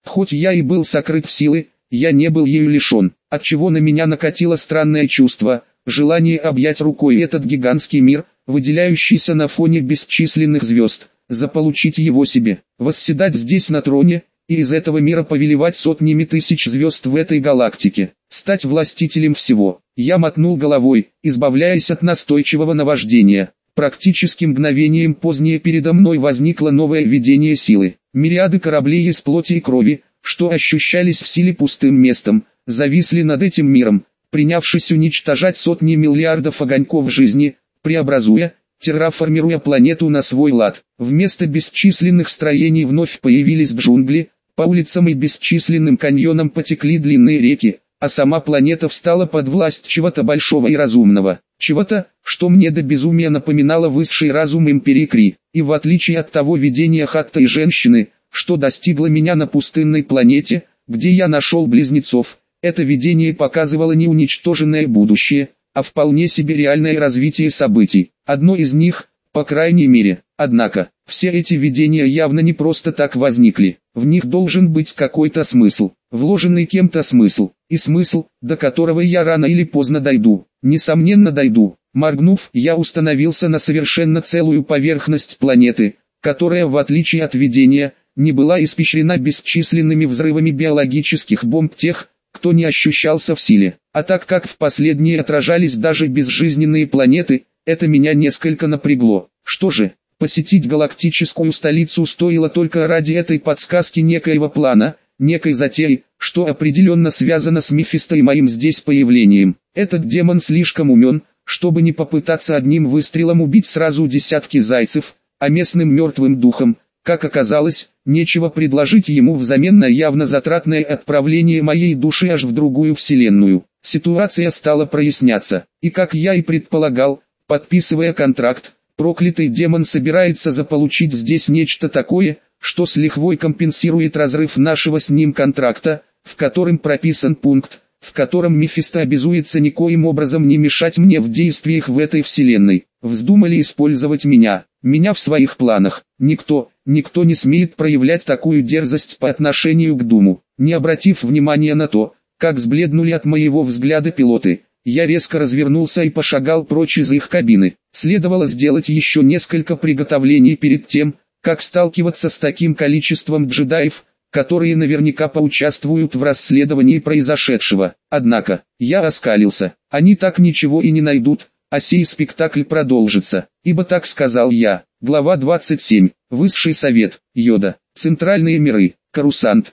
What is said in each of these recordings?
Хоть я и был сокрыт в силы, я не был ею лишен, отчего на меня накатило странное чувство, желание объять рукой этот гигантский мир, выделяющийся на фоне бесчисленных звезд, заполучить его себе, восседать здесь на троне, и из этого мира повелевать сотнями тысяч звезд в этой галактике, стать властителем всего. Я мотнул головой, избавляясь от настойчивого наваждения. Практически мгновением позднее передо мной возникло новое видение силы. Мириады кораблей из плоти и крови, что ощущались в силе пустым местом, зависли над этим миром, принявшись уничтожать сотни миллиардов огоньков жизни, преобразуя, терраформируя планету на свой лад. Вместо бесчисленных строений вновь появились джунгли, по улицам и бесчисленным каньонам потекли длинные реки, а сама планета встала под власть чего-то большого и разумного, чего-то, что мне до безумия напоминало высший разум Империи Кри, и в отличие от того видения Хатта и женщины, что достигло меня на пустынной планете, где я нашел близнецов, это видение показывало не уничтоженное будущее, а вполне себе реальное развитие событий, одно из них, по крайней мере. Однако, все эти видения явно не просто так возникли, в них должен быть какой-то смысл, вложенный кем-то смысл, и смысл, до которого я рано или поздно дойду, несомненно дойду. Моргнув, я установился на совершенно целую поверхность планеты, которая в отличие от видения, не была испещрена бесчисленными взрывами биологических бомб тех, кто не ощущался в силе, а так как в последние отражались даже безжизненные планеты, это меня несколько напрягло. Что же, посетить галактическую столицу стоило только ради этой подсказки некоего плана, некой затеи, что определенно связано с Мефисто и моим здесь появлением. Этот демон слишком умен, чтобы не попытаться одним выстрелом убить сразу десятки зайцев, а местным мертвым духом, как оказалось, нечего предложить ему взамен на явно затратное отправление моей души аж в другую вселенную. Ситуация стала проясняться, и как я и предполагал, подписывая контракт, проклятый демон собирается заполучить здесь нечто такое, что с лихвой компенсирует разрыв нашего с ним контракта, в котором прописан пункт, в котором Мефисто обязуется никоим образом не мешать мне в действиях в этой вселенной. Вздумали использовать меня в своих планах. Никто не смеет проявлять такую дерзость по отношению к Думу. Не обратив внимания на то, как взбледнули от моего взгляда пилоты, я резко развернулся и пошагал прочь из их кабины. Следовало сделать еще несколько приготовлений перед тем, как сталкиваться с таким количеством джедаев, которые наверняка поучаствуют в расследовании произошедшего. Однако, я оскалился, они так ничего и не найдут, а сей спектакль продолжится, ибо так сказал я. Глава 27. Высший совет. Йода. Центральные миры. Корусант.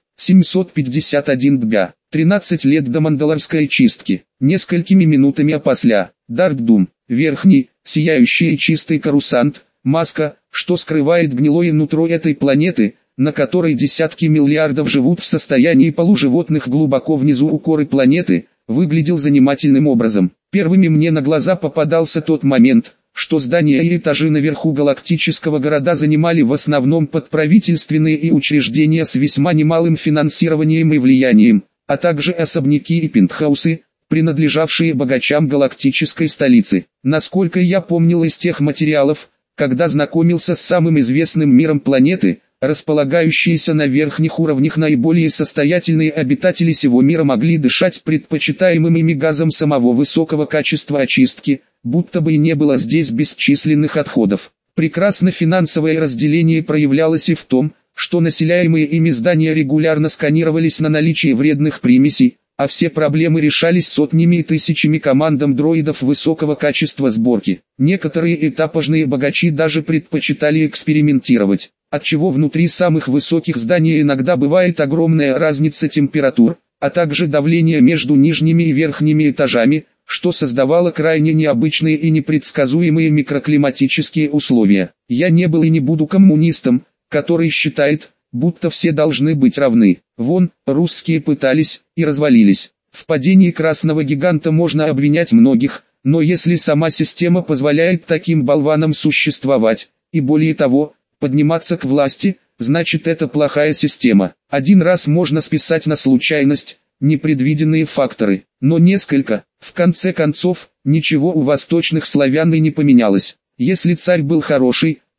751 дбя. 13 лет до мандалорской чистки. Несколькими минутами опосля. Дарк-Дум. Верхний, сияющий и чистый Корусант. Маска, что скрывает гнилое нутро этой планеты, на которой десятки миллиардов живут в состоянии полуживотных глубоко внизу у коры планеты, выглядел занимательным образом. Первыми мне на глаза попадался тот момент, что здания и этажи наверху галактического города занимали в основном подправительственные и учреждения с весьма немалым финансированием и влиянием, а также особняки и пентхаусы, принадлежавшие богачам галактической столицы. Насколько я помнил из тех материалов, когда знакомился с самым известным миром планеты, располагающиеся на верхних уровнях наиболее состоятельные обитатели сего мира могли дышать предпочитаемым ими газом самого высокого качества очистки, будто бы и не было здесь бесчисленных отходов. Прекрасно финансовое разделение проявлялось и в том, что населяемые ими здания регулярно сканировались на наличие вредных примесей, а все проблемы решались сотнями и тысячами командам дроидов высокого качества сборки. Некоторые этапажные богачи даже предпочитали экспериментировать, отчего внутри самых высоких зданий иногда бывает огромная разница температур, а также давление между нижними и верхними этажами, что создавало крайне необычные и непредсказуемые микроклиматические условия. Я не был и не буду коммунистом, который считает, будто все должны быть равны. Вон, русские пытались и развалились. В падении красного гиганта можно обвинять многих, но если сама система позволяет таким болванам существовать, и более того, подниматься к власти, значит это плохая система. Один раз можно списать на случайность, непредвиденные факторы, но несколько. В конце концов, ничего у восточных славян и не поменялось. Если царь был хороший,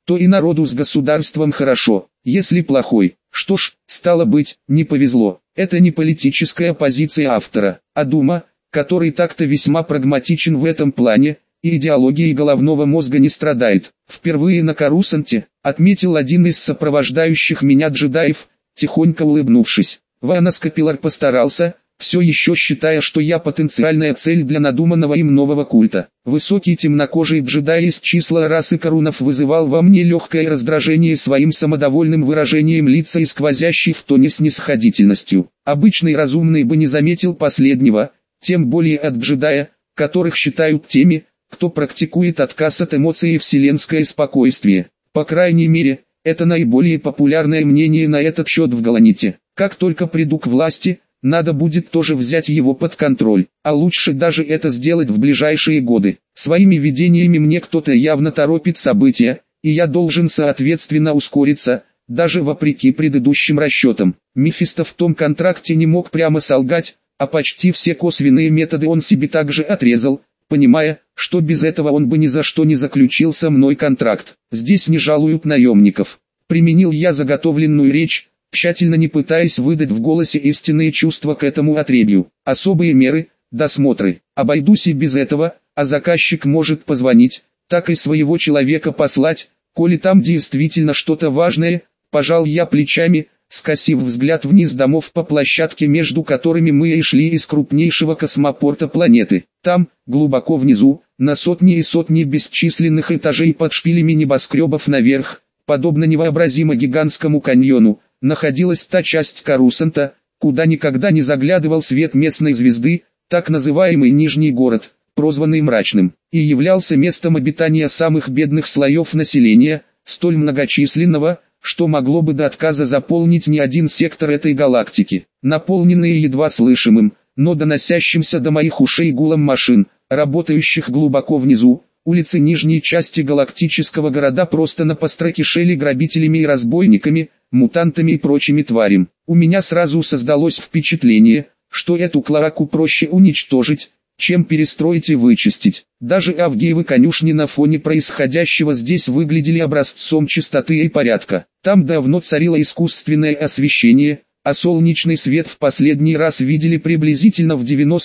то и народу с государством хорошо. Если плохой, что ж, стало быть, не повезло. Это не политическая позиция автора, а Дума, который так-то весьма прагматичен в этом плане, и идеологией головного мозга не страдает. Впервые на Корусанте, отметил один из сопровождающих меня джедаев, тихонько улыбнувшись. Ванос Капиллар постарался, все еще считая, что я потенциальная цель для надуманного им нового культа. Высокий темнокожий джедай из числа расы Корунов вызывал во мне легкое раздражение своим самодовольным выражением лица и сквозящей в тоне снисходительностью. Обычный разумный бы не заметил последнего, тем более от джедая, которых считают теми, кто практикует отказ от эмоций и вселенское спокойствие. По крайней мере, это наиболее популярное мнение на этот счет в Галаните. Как только приду к власти, надо будет тоже взять его под контроль, а лучше даже это сделать в ближайшие годы. Своими видениями мне кто-то явно торопит события, и я должен соответственно ускориться, даже вопреки предыдущим расчетам. Мефисто в том контракте не мог прямо солгать, а почти все косвенные методы он себе также отрезал, понимая, что без этого он бы ни за что не заключил со мной контракт. Здесь не жалуют наемников. Применил я заготовленную речь, тщательно не пытаясь выдать в голосе истинные чувства к этому отребью. Особые меры, досмотры. Обойдусь и без этого, а заказчик может позвонить, так и своего человека послать, коли там действительно что-то важное. Пожал я плечами, скосив взгляд вниз домов по площадке, между которыми мы и шли из крупнейшего космопорта планеты. Там, глубоко внизу, на сотни и сотни бесчисленных этажей под шпилями небоскребов наверх, подобно невообразимо гигантскому каньону, находилась та часть Корусанта, куда никогда не заглядывал свет местной звезды, так называемый Нижний город, прозванный Мрачным, и являлся местом обитания самых бедных слоев населения, столь многочисленного, что могло бы до отказа заполнить не один сектор этой галактики. Наполненные едва слышимым, но доносящимся до моих ушей гулом машин, работающих глубоко внизу, улицы нижней части галактического города просто-напросто кишели грабителями и разбойниками, мутантами и прочими тварями. У меня сразу создалось впечатление, что эту клоаку проще уничтожить, чем перестроить и вычистить. Даже Авгиевы конюшни на фоне происходящего здесь выглядели образцом чистоты и порядка. Там давно царило искусственное освещение, а солнечный свет в последний раз видели приблизительно в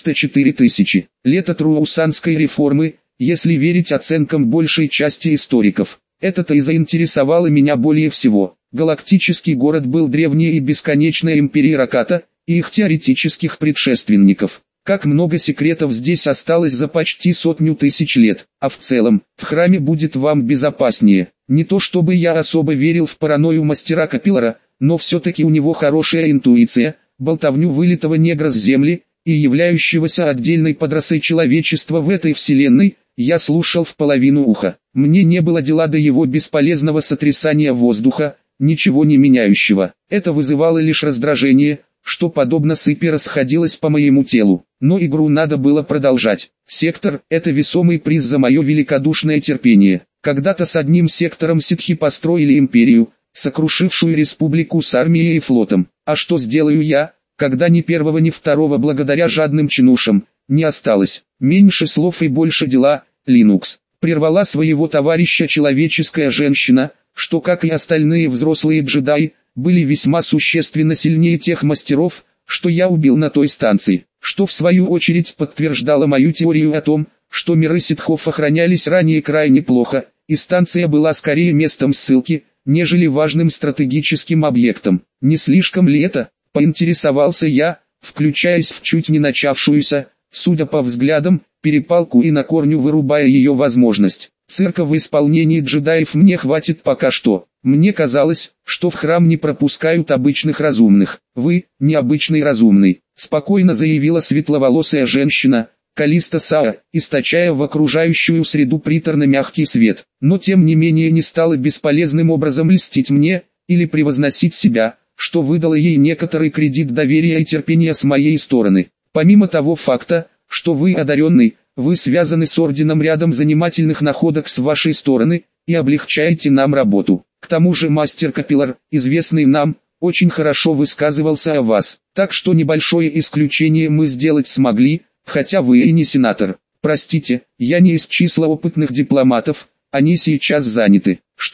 94 тысячи лет от Руусанской реформы, если верить оценкам большей части историков. Это-то и заинтересовало меня более всего. Галактический город был древней и бесконечной империей Раката и их теоретических предшественников. Как много секретов здесь осталось за почти 100 тысяч лет, а в целом, в храме будет вам безопаснее. Не то чтобы я особо верил в паранойю мастера Капиллара, но все-таки у него хорошая интуиция, болтовню вылитого негра с земли, и являющегося отдельной подрасой человечества в этой вселенной, я слушал в половину уха. Мне не было дела до его бесполезного сотрясания воздуха, ничего не меняющего. Это вызывало лишь раздражение, что подобно сыпи расходилось по моему телу. Но игру надо было продолжать. Сектор – это весомый приз за мое великодушное терпение. Когда-то с одним сектором ситхи построили империю, сокрушившую республику с армией и флотом. А что сделаю я, когда ни первого ни второго благодаря жадным чинушам не осталось? Меньше слов и больше дела. Линукс. Прервала своего товарища человеческая женщина, что, как и остальные взрослые джедаи, были весьма существенно сильнее тех мастеров, что я убил на той станции, что в свою очередь подтверждало мою теорию о том, что миры ситхов охранялись ранее крайне плохо, и станция была скорее местом ссылки, нежели важным стратегическим объектом. Не слишком ли это, поинтересовался я, включаясь в чуть не начавшуюся, судя по взглядам, перепалку и на корню вырубая ее возможность. Цирка в исполнении джедаев мне хватит пока что. Мне казалось, что в храм не пропускают обычных разумных. Вы, необычный разумный, спокойно заявила светловолосая женщина, Калиста Саа, источая в окружающую среду приторно-мягкий свет. Но тем не менее не стала бесполезным образом льстить мне, или превозносить себя, что выдало ей некоторый кредит доверия и терпения с моей стороны. Помимо того факта, что вы одаренный, вы связаны с орденом рядом занимательных находок с вашей стороны, и облегчаете нам работу. К тому же мастер Капиллар, известный нам, очень хорошо высказывался о вас, так что небольшое исключение мы сделать смогли, хотя вы и не сенатор. Простите, я не из числа опытных дипломатов, они сейчас заняты. Что ж,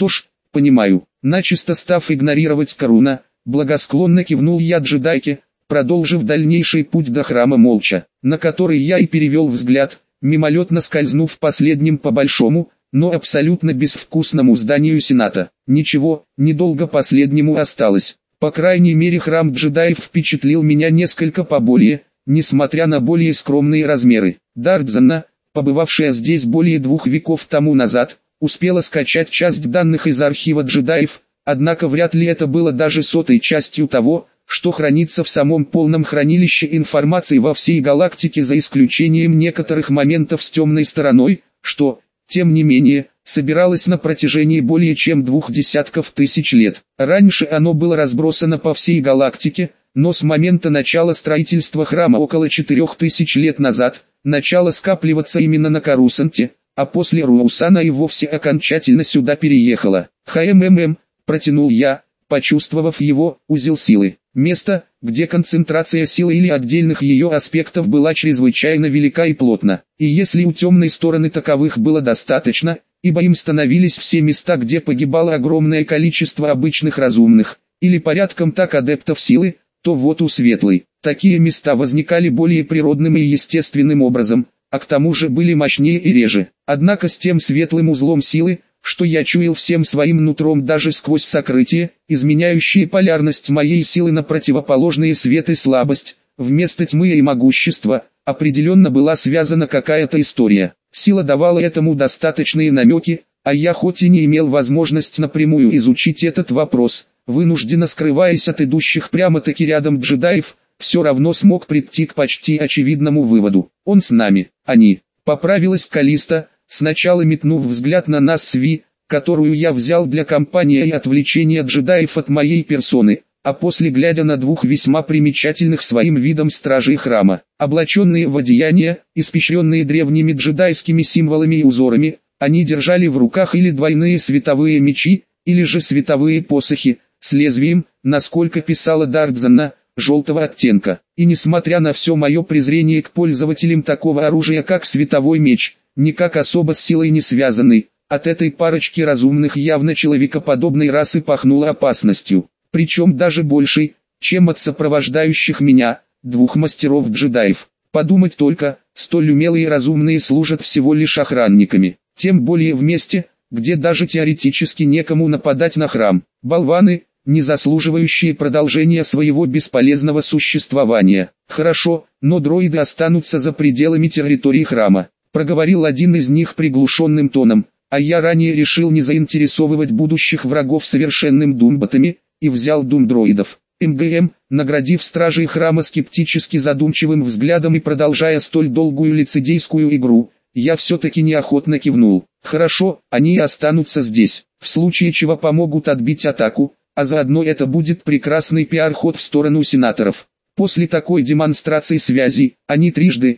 понимаю. Начисто став игнорировать Каруна, благосклонно кивнул я джедайке, продолжив дальнейший путь до храма молча, на который я и перевел взгляд, мимолетно скользнув последним по большому, но абсолютно безвкусному зданию Сената. Ничего, недолго последнему осталось. По крайней мере храм джедаев впечатлил меня несколько поболее, несмотря на более скромные размеры. Дарт Занна, побывавшая здесь более 2 веков тому назад, успела скачать часть данных из архива джедаев, однако вряд ли это было даже 100-й частью того, что хранится в самом полном хранилище информации во всей галактике, за исключением некоторых моментов с темной стороной, что, тем не менее, собиралось на протяжении более чем 2 десятков тысяч лет. Раньше оно было разбросано по всей галактике, но с момента начала строительства храма около 4000 лет назад, начало скапливаться именно на Карусанте, а после Руусана и вовсе окончательно сюда переехало. Протянул я, почувствовав его узел силы. Место, где концентрация силы или отдельных ее аспектов была чрезвычайно велика и плотна. И если у темной стороны таковых было достаточно, ибо им становились все места, где погибало огромное количество обычных разумных, или порядком так адептов силы, то вот у светлой, такие места возникали более природным и естественным образом, а к тому же были мощнее и реже. Однако с тем светлым узлом силы, что я чуял всем своим нутром даже сквозь сокрытие, изменяющие полярность моей силы на противоположные свет и слабость, вместо тьмы и могущества, определенно была связана какая-то история. Сила давала этому достаточные намеки, а я хоть и не имел возможность напрямую изучить этот вопрос, вынужденно скрываясь от идущих прямо-таки рядом джедаев, все равно смог прийти к почти очевидному выводу. Он с нами, они. Поправилась Калиста, сначала метнув взгляд на нас с Ви, которую я взял для компании и отвлечения джедаев от моей персоны, а после глядя на 2 весьма примечательных своим видом стражей храма, облаченные в одеяния, испещренные древними джедайскими символами и узорами, они держали в руках или двойные световые мечи, или же световые посохи, с лезвием, насколько писала Дарт Занна, желтого оттенка. И несмотря на все мое презрение к пользователям такого оружия как световой меч, никак особо с силой не связанный, от этой парочки разумных явно человекоподобной расы пахнуло опасностью, причем даже большей, чем от сопровождающих меня, 2 мастеров-джедаев. Подумать только, столь умелые и разумные служат всего лишь охранниками, тем более в месте, где даже теоретически некому нападать на храм. Болваны, не заслуживающие продолжения своего бесполезного существования. Хорошо, но дроиды останутся за пределами территории храма, проговорил один из них приглушенным тоном, а я ранее решил не заинтересовывать будущих врагов совершенным думботами, и взял дум-дроидов. Наградив стражей храма скептически задумчивым взглядом и продолжая столь долгую лицедейскую игру, я все-таки неохотно кивнул. Хорошо, они и останутся здесь, в случае чего помогут отбить атаку, а заодно это будет прекрасный пиар-ход в сторону сенаторов. После такой демонстрации связи, они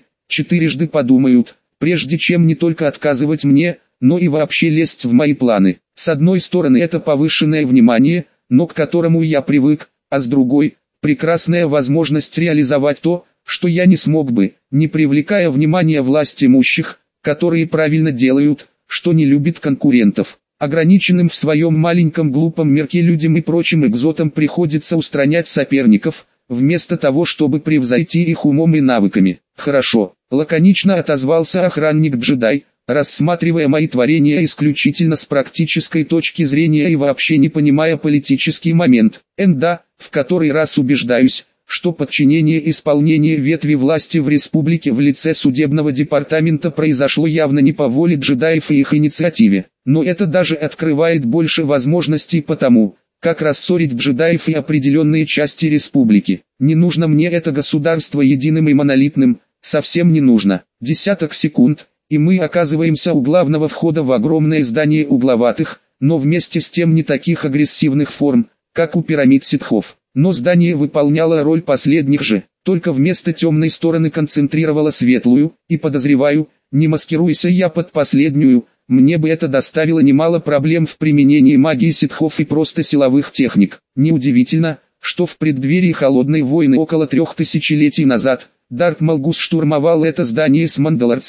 3-4 подумают, прежде чем не только отказывать мне, но и вообще лезть в мои планы. С одной стороны это повышенное внимание, но к которому я привык, а с другой, прекрасная возможность реализовать то, что я не смог бы, не привлекая внимания власть имущих, которые правильно делают, что не любят конкурентов. Ограниченным в своем маленьком глупом мирке людям и прочим экзотам приходится устранять соперников, вместо того чтобы превзойти их умом и навыками. Хорошо, лаконично отозвался охранник-джедай, рассматривая мои творения исключительно с практической точки зрения и вообще не понимая политический момент. Да, в который раз убеждаюсь, что подчинение исполнения ветви власти в республике в лице судебного департамента произошло явно не по воле джедаев и их инициативе. Но это даже открывает больше возможностей по тому, как рассорить джедаев и определенные части республики. Не нужно мне это государство единым и монолитным, совсем не нужно. Десяток секунд, и мы оказываемся у главного входа в огромное здание угловатых, но вместе с тем не таких агрессивных форм, как у пирамид ситхов. Но здание выполняло роль последних же, только вместо темной стороны концентрировало светлую, и подозреваю, не маскируйся я под последнюю, мне бы это доставило немало проблем в применении магии ситхов и просто силовых техник. Неудивительно, что в преддверии холодной войны около 3000 летий назад, Дарт Малгус штурмовал это здание с мандалорцами,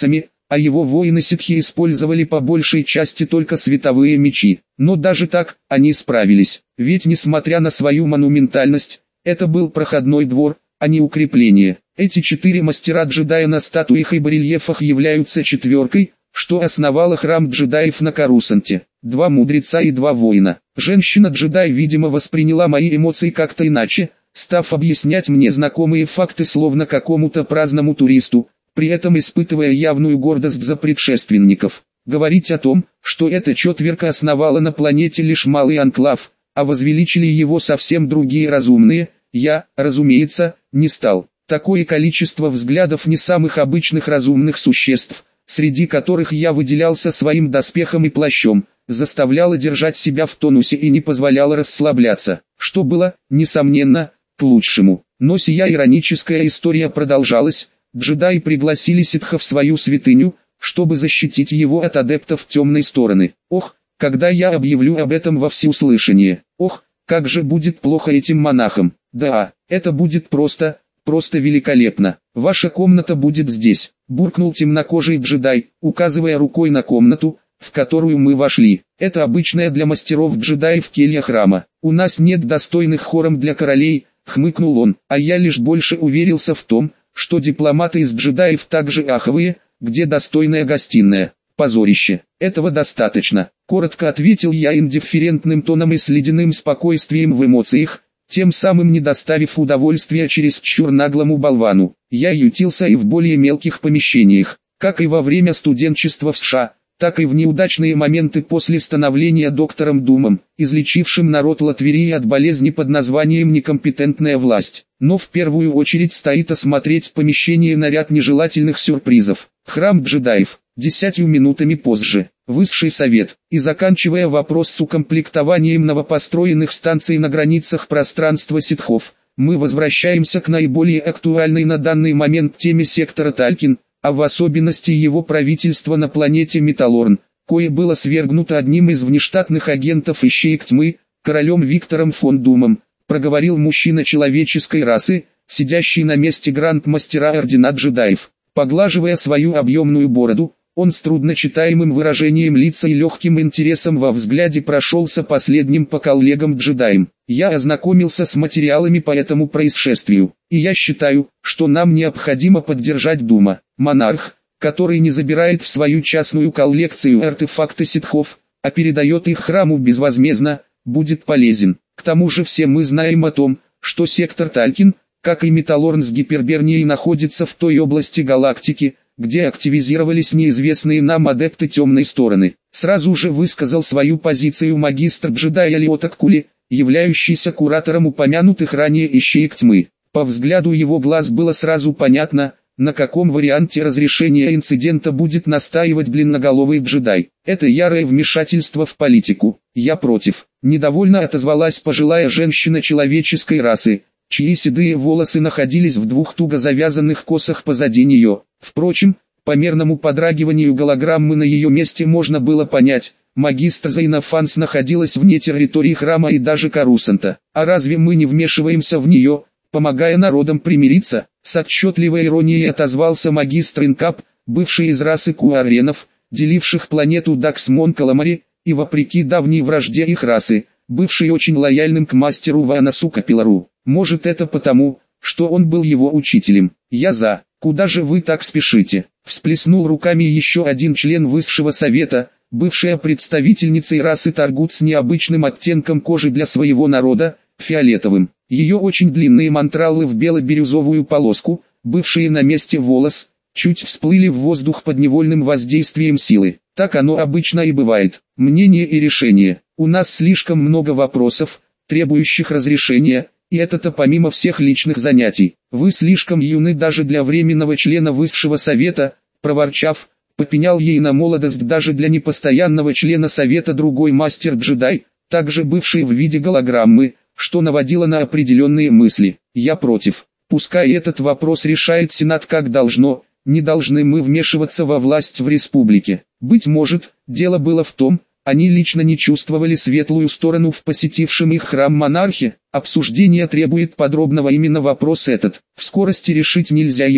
а его воины-ситхи использовали по большей части только световые мечи. Но даже так, они справились, ведь несмотря на свою монументальность, это был проходной двор, а не укрепление. Эти 4 мастера-джедая на статуях и барельефах являются четверкой, что основала храм джедаев на Корусанте. 2 мудреца и 2 воина. Женщина-джедай, видимо, восприняла мои эмоции как-то иначе, став объяснять мне знакомые факты словно какому-то праздному туристу, при этом испытывая явную гордость за предшественников. Говорить о том, что эта четверка основала на планете лишь малый анклав, а возвеличили его совсем другие разумные, я, разумеется, не стал. Такое количество взглядов не самых обычных разумных существ, среди которых я выделялся своим доспехом и плащом, заставляло держать себя в тонусе и не позволяло расслабляться, что было, несомненно, к лучшему. Но сия ироническая история продолжалась. Джедаи пригласили ситха в свою святыню, чтобы защитить его от адептов темной стороны. Ох, когда я объявлю об этом во всеуслышание. Ох, как же будет плохо этим монахам. Да, это будет просто великолепно. Ваша комната будет здесь, буркнул темнокожий джедай, указывая рукой на комнату, в которую мы вошли. Это обычная для мастеров-джедаев келья храма. У нас нет достойных хором для королей, хмыкнул он, а я лишь больше уверился в том, что дипломаты из джедаев также аховые, где достойная гостиная. Позорище. Этого достаточно, коротко ответил я индифферентным тоном и с ледяным спокойствием в эмоциях, тем самым не доставив удовольствия чересчур наглому болвану. Я ютился и в более мелких помещениях, как и во время студенчества в США, так и в неудачные моменты после становления доктором Думом, излечившим народ Латверии от болезни под названием некомпетентная власть. Но в первую очередь стоит осмотреть помещение на ряд нежелательных сюрпризов. Храм джедаев. 10 минутами позже. Высший совет. И заканчивая вопрос с укомплектованием новопостроенных станций на границах пространства ситхов, мы возвращаемся к наиболее актуальной на данный момент теме сектора Талькин, а в особенности его правительства на планете Металлорн, кое было свергнуто одним из внештатных агентов Ищеек Тьмы, королем Виктором фон Думом, проговорил мужчина человеческой расы, сидящий на месте гранд-мастера ордена джедаев. Поглаживая свою объемную бороду, он с трудночитаемым выражением лица и легким интересом во взгляде прошелся последним по коллегам-джедаям. Я ознакомился с материалами по этому происшествию, и я считаю, что нам необходимо поддержать Дума. Монарх, который не забирает в свою частную коллекцию артефакты ситхов, а передает их храму безвозмездно, будет полезен. К тому же все мы знаем о том, что сектор Талькин, как и Металлорн с Гипербернией, находится в той области галактики, где активизировались неизвестные нам адепты темной стороны. Сразу же высказал свою позицию магистр джедая Лиотак Кули, являющийся куратором упомянутых ранее Ищеек Тьмы. По взгляду его глаз было сразу понятно, на каком варианте разрешения инцидента будет настаивать длинноголовый джедай. Это ярое вмешательство в политику. Я против. Недовольно отозвалась пожилая женщина человеческой расы, чьи седые волосы находились в 2 туго завязанных косах позади нее. Впрочем, по мерному подрагиванию голограммы на ее месте можно было понять, магистр Зайнафанс находилась вне территории храма и даже Корусанта. А разве мы не вмешиваемся в нее, помогая народам примириться? С отчетливой иронией отозвался магистр Инкап, бывший из расы Куаренов, деливших планету Даксмон Каламари, и вопреки давней вражде их расы, бывший очень лояльным к мастеру Ванасу Капилару. Может, это потому, что он был его учителем. Я за. Куда же вы так спешите? Всплеснул руками еще один член высшего совета, бывшая представительницей расы Таргут с необычным оттенком кожи для своего народа, фиолетовым. Ее очень длинные мантралы в бело-бирюзовую полоску, бывшие на месте волос, чуть всплыли в воздух под невольным воздействием силы. Так оно обычно и бывает. Мнение и решение. У нас слишком много вопросов, требующих разрешения, и это-то помимо всех личных занятий. Вы слишком юны даже для временного члена высшего совета, проворчав, попенял ей на молодость даже для непостоянного члена совета другой мастер-джедай, также бывший в виде голограммы, что наводило на определенные мысли. Я против. Пускай этот вопрос решает Сенат как должно, не должны мы вмешиваться во власть в республике. Быть может, дело было в том, они лично не чувствовали светлую сторону в посетившем их храм монархе. Обсуждение требует подробного именно вопрос этот. В скорости решить нельзя его.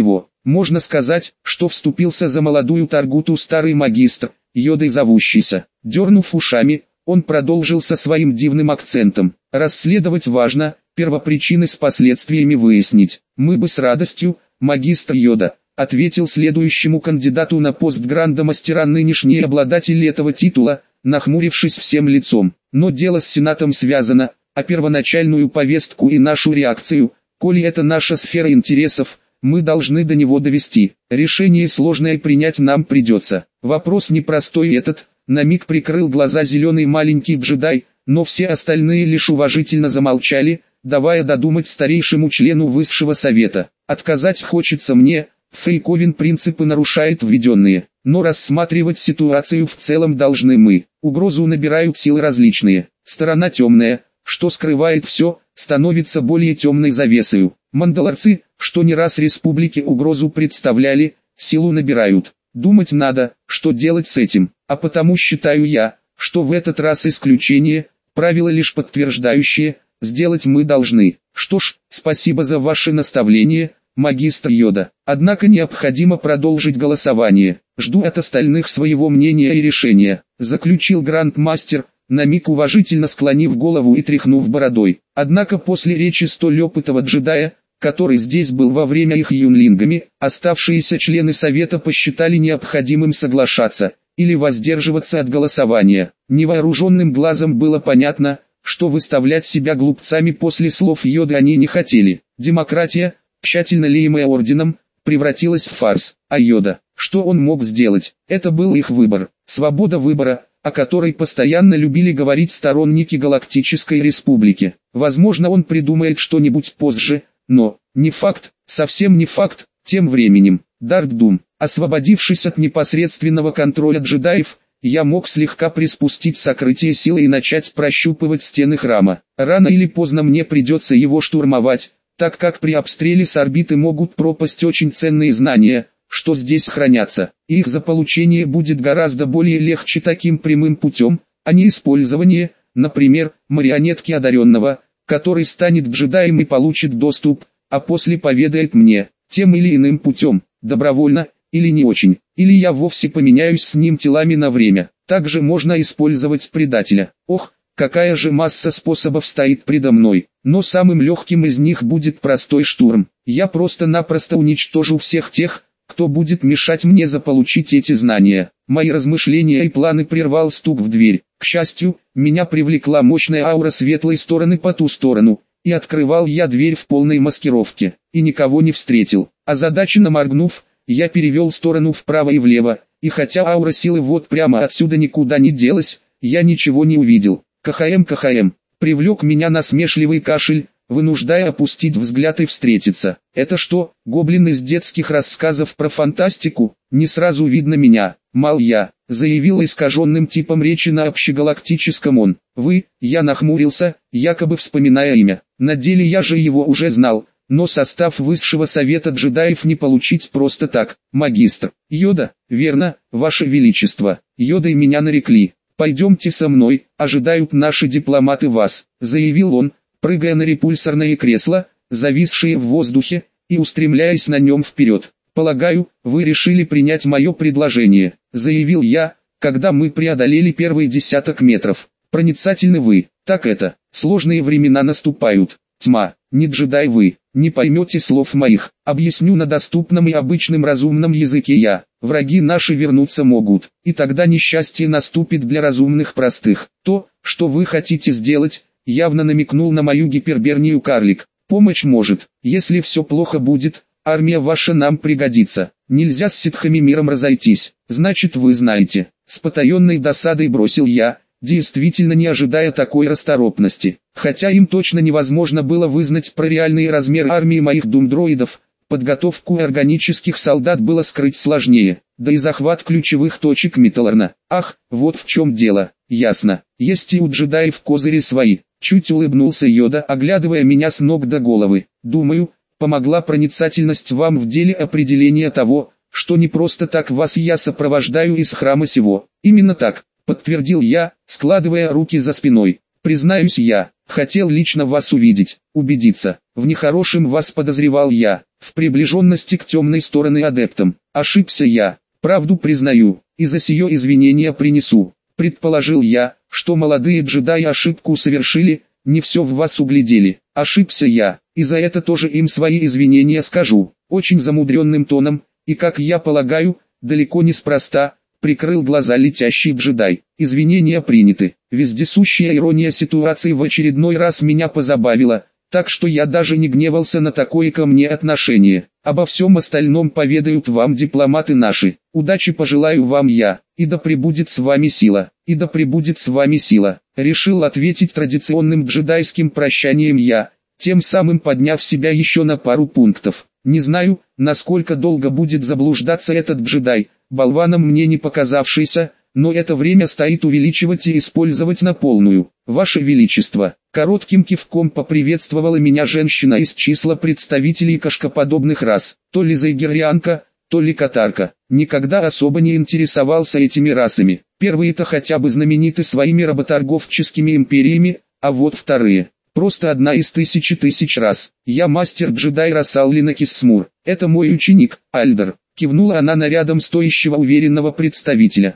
Можно сказать, что вступился за молодую Таргуту старый магистр, Йодой зовущийся. Дернув ушами, он продолжил со своим дивным акцентом. Расследовать важно, первопричины с последствиями выяснить. Мы бы с радостью, магистр Йода, ответил следующему кандидату на пост грандмастера нынешний обладатель этого титула, нахмурившись всем лицом. Но дело с Сенатом связано, а первоначальную повестку и нашу реакцию, коли это наша сфера интересов, мы должны до него довести. Решение сложное принять нам придется. Вопрос непростой этот, на миг прикрыл глаза зеленый маленький джедай, но все остальные лишь уважительно замолчали, давая додумать старейшему члену высшего совета. Отказать хочется мне, Фейковин принципы нарушает введенные, но рассматривать ситуацию в целом должны мы. Угрозу набирают силы различные. Сторона темная, что скрывает все, становится более темной завесою. Мандалорцы, что не раз республике угрозу представляли, силу набирают. Думать надо, что делать с этим, а потому считаю я, что в этот раз исключение, правило лишь подтверждающее, сделать мы должны. Что ж, спасибо за ваше наставление, магистр Йода. Однако необходимо продолжить голосование. Жду от остальных своего мнения и решения, заключил грандмастер, на миг уважительно склонив голову и тряхнув бородой. Однако после речи столь опытного джедая, который здесь был во время их юнлингами, оставшиеся члены совета посчитали необходимым соглашаться, или воздерживаться от голосования. Невооруженным глазом было понятно, что выставлять себя глупцами после слов Йоды они не хотели. Демократия, тщательно леемая орденом, превратилась в фарс, а Йода, что он мог сделать? Это был их выбор, свобода выбора, о которой постоянно любили говорить сторонники Галактической Республики. Возможно, он придумает что-нибудь позже, но, не факт, совсем не факт. Тем временем, Дарт Дум, освободившись от непосредственного контроля джедаев, я мог слегка приспустить сокрытие силы и начать прощупывать стены храма. Рано или поздно мне придется его штурмовать, так как при обстреле с орбиты могут пропасть очень ценные знания, что здесь хранятся, и их заполучение будет гораздо более легче таким прямым путем, а не использование, например, марионетки одаренного, который станет джедаем и получит доступ, а после поведает мне, тем или иным путем, добровольно, или не очень, или я вовсе поменяюсь с ним телами на время. Также можно использовать предателя. Ох, какая же масса способов стоит предо мной, но самым легким из них будет простой штурм. Я просто-напросто уничтожу всех тех, кто будет мешать мне заполучить эти знания. Мои размышления и планы прервал стук в дверь. К счастью, меня привлекла мощная аура светлой стороны по ту сторону, и открывал я дверь в полной маскировке, и никого не встретил. Озадаченно моргнув, я перевел сторону вправо и влево, и хотя аура силы вот прямо отсюда никуда не делась, я ничего не увидел. КХМ, привлек меня насмешливый кашель, вынуждая опустить взгляд и встретиться. Это что, гоблин из детских рассказов про фантастику? Не сразу видно меня, мал я, заявил искаженным типом речи на общегалактическом он. Вы, я нахмурился, якобы вспоминая имя. На деле я же его уже знал, но состав высшего совета джедаев не получить просто так. Магистр Йода, верно, ваше величество, Йодой меня нарекли. Пойдемте со мной, ожидают наши дипломаты вас, заявил он, прыгая на репульсорное кресло, зависшее в воздухе, и устремляясь на нем вперед. «Полагаю, вы решили принять мое предложение», — заявил я, когда мы преодолели первые десяток метров. «Проницательны вы, так это, сложные времена наступают. Тьма, не джедай вы, не поймете слов моих, объясню на доступном и обычном разумном языке я. Враги наши вернуться могут, и тогда несчастье наступит для разумных простых. То, что вы хотите сделать, явно намекнул на мою гипербернию карлик. Помощь может, если все плохо будет, армия ваша нам пригодится. Нельзя с ситхами миром разойтись, значит вы знаете. С потаенной досадой бросил я, действительно не ожидая такой расторопности. Хотя им точно невозможно было вызнать про реальные размеры армии моих думдроидов, подготовку органических солдат было скрыть сложнее, да и захват ключевых точек Миттелорна. Ах, вот в чем дело, ясно, есть и у джедаев козыри свои. Чуть улыбнулся Йода, оглядывая меня с ног до головы. Думаю, помогла проницательность вам в деле определения того, что не просто так вас я сопровождаю из храма сего. Именно так, подтвердил я, складывая руки за спиной. Признаюсь я, Хотел лично вас увидеть, убедиться. В нехорошем вас подозревал я, в приближенности к темной стороны адептам. Ошибся я, правду признаю, и за сие извинения принесу. Предположил я, что молодые джедаи ошибку совершили, не все в вас углядели. Ошибся я, и за это тоже им свои извинения скажу. Очень замудренным тоном, и как я полагаю, далеко неспроста, прикрыл глаза летящий джедай. Извинения приняты. Вездесущая ирония ситуации в очередной раз меня позабавила, так что я даже не гневался на такое ко мне отношение. Обо всем остальном поведают вам дипломаты наши. Удачи пожелаю вам я, и да пребудет с вами сила, и да пребудет с вами сила. Решил ответить традиционным джедайским прощанием я, тем самым подняв себя еще на пару пунктов. Не знаю, насколько долго будет заблуждаться этот джедай, болваном мне не показавшийся, но это время стоит увеличивать и использовать на полную. Ваше Величество, коротким кивком поприветствовала меня женщина из числа представителей кошкоподобных рас, то ли зайгерианка, то ли катарка. Никогда особо не интересовался этими расами. Первые-то хотя бы знамениты своими работорговческими империями, а вот вторые – просто одна из тысяч раз. Я мастер-джедай Рассаллина Киссмур. Это мой ученик, Альдер. Кивнула она на рядом стоящего уверенного представителя.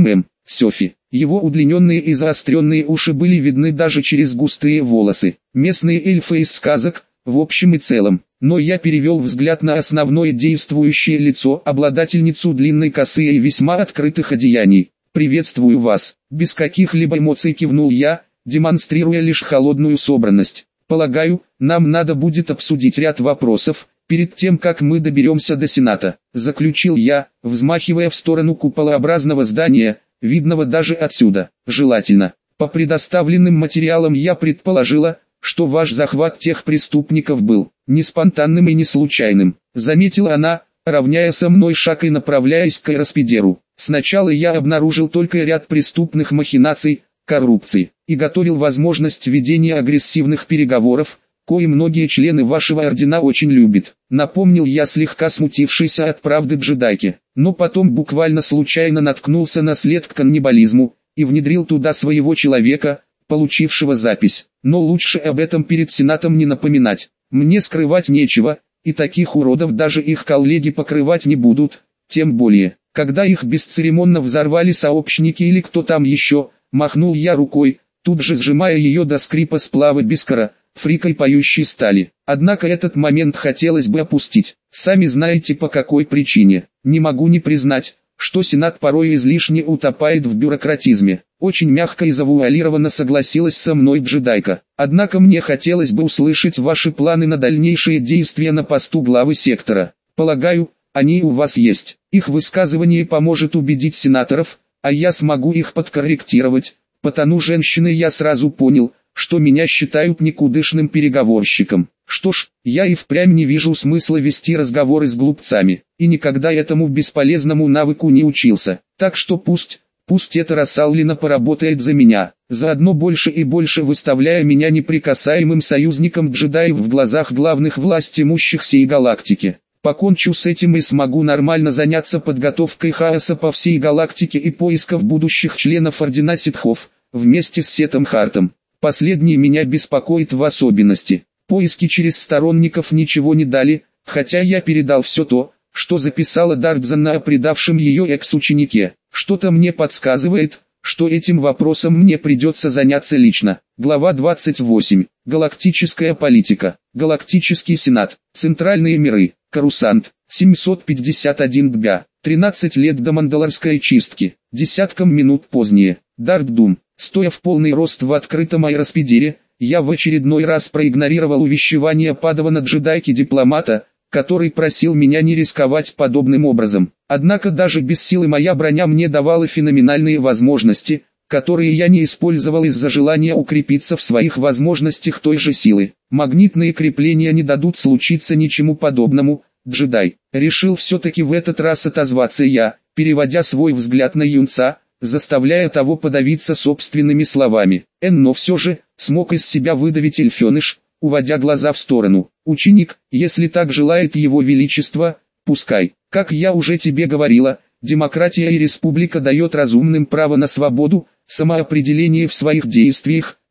Сёфи. Его удлиненные и заостренные уши были видны даже через густые волосы. Местные эльфы из сказок, в общем и целом. Но я перевел взгляд на основное действующее лицо, обладательницу длинной косы и весьма открытых одеяний. «Приветствую вас», без каких-либо эмоций кивнул я, демонстрируя лишь холодную собранность. «Полагаю, нам надо будет обсудить ряд вопросов, перед тем как мы доберемся до Сената», заключил я, взмахивая в сторону куполообразного здания, видного даже отсюда. «Желательно. По предоставленным материалам я предположила, что ваш захват тех преступников был не спонтанным и не случайным», заметила она, равняя со мной шаг и направляясь к Эраспидеру. «Сначала я обнаружил только ряд преступных махинаций, коррупции, и готовил возможность ведения агрессивных переговоров, кои многие члены вашего ордена очень любят», напомнил я слегка смутившийся от правды джедайке, но потом буквально случайно наткнулся на след к каннибализму, и внедрил туда своего человека, получившего запись. Но лучше об этом перед Сенатом не напоминать. Мне скрывать нечего, и таких уродов даже их коллеги покрывать не будут, тем более, когда их бесцеремонно взорвали сообщники или кто там еще, махнул я рукой, тут же сжимая ее до скрипа сплава бискара, фрикой поющей стали. Однако этот момент хотелось бы опустить. Сами знаете по какой причине. Не могу не признать, что Сенат порой излишне утопает в бюрократизме. Очень мягко и завуалированно согласилась со мной джедайка. Однако мне хотелось бы услышать ваши планы на дальнейшие действия на посту главы сектора. Полагаю, они у вас есть. Их высказывание поможет убедить сенаторов, а я смогу их подкорректировать. По тону женщины я сразу понял, что меня считают никудышным переговорщиком. Что ж, я и впрямь не вижу смысла вести разговоры с глупцами, и никогда этому бесполезному навыку не учился. Так что пусть эта Рассаллина поработает за меня, заодно больше и больше выставляя меня неприкасаемым союзником джедаев в глазах главных властимущих сей галактики. Покончу с этим и смогу нормально заняться подготовкой хаоса по всей галактике и поисков будущих членов Ордена Ситхов, вместе с Сетом Хартом. Последний меня беспокоит в особенности. Поиски через сторонников ничего не дали, хотя я передал все то, что записала Даркзанна о предавшем ее экс-ученике. Что-то мне подсказывает, что этим вопросом мне придется заняться лично. Глава 28. Галактическая политика. Галактический Сенат. Центральные миры. Корусант. 751 дня. 13 лет до Мандалорской чистки. Десятком минут позднее. Дарк-Дум. Стоя в полный рост в открытом аэроспидере, я в очередной раз проигнорировал увещевание падавана джедайки-дипломата, который просил меня не рисковать подобным образом. Однако даже без силы моя броня мне давала феноменальные возможности, которые я не использовал из-за желания укрепиться в своих возможностях той же силы. Магнитные крепления не дадут случиться ничему подобному, джедай. Решил все-таки в этот раз отозваться я, переводя свой взгляд на юнца, заставляя того подавиться собственными словами. Но все же, смог из себя выдавить эльфеныш, уводя глаза в сторону. «Ученик, если так желает его величество, пускай. Как я уже тебе говорила, демократия и республика дает разумным право на свободу, самоопределение в своих действиях,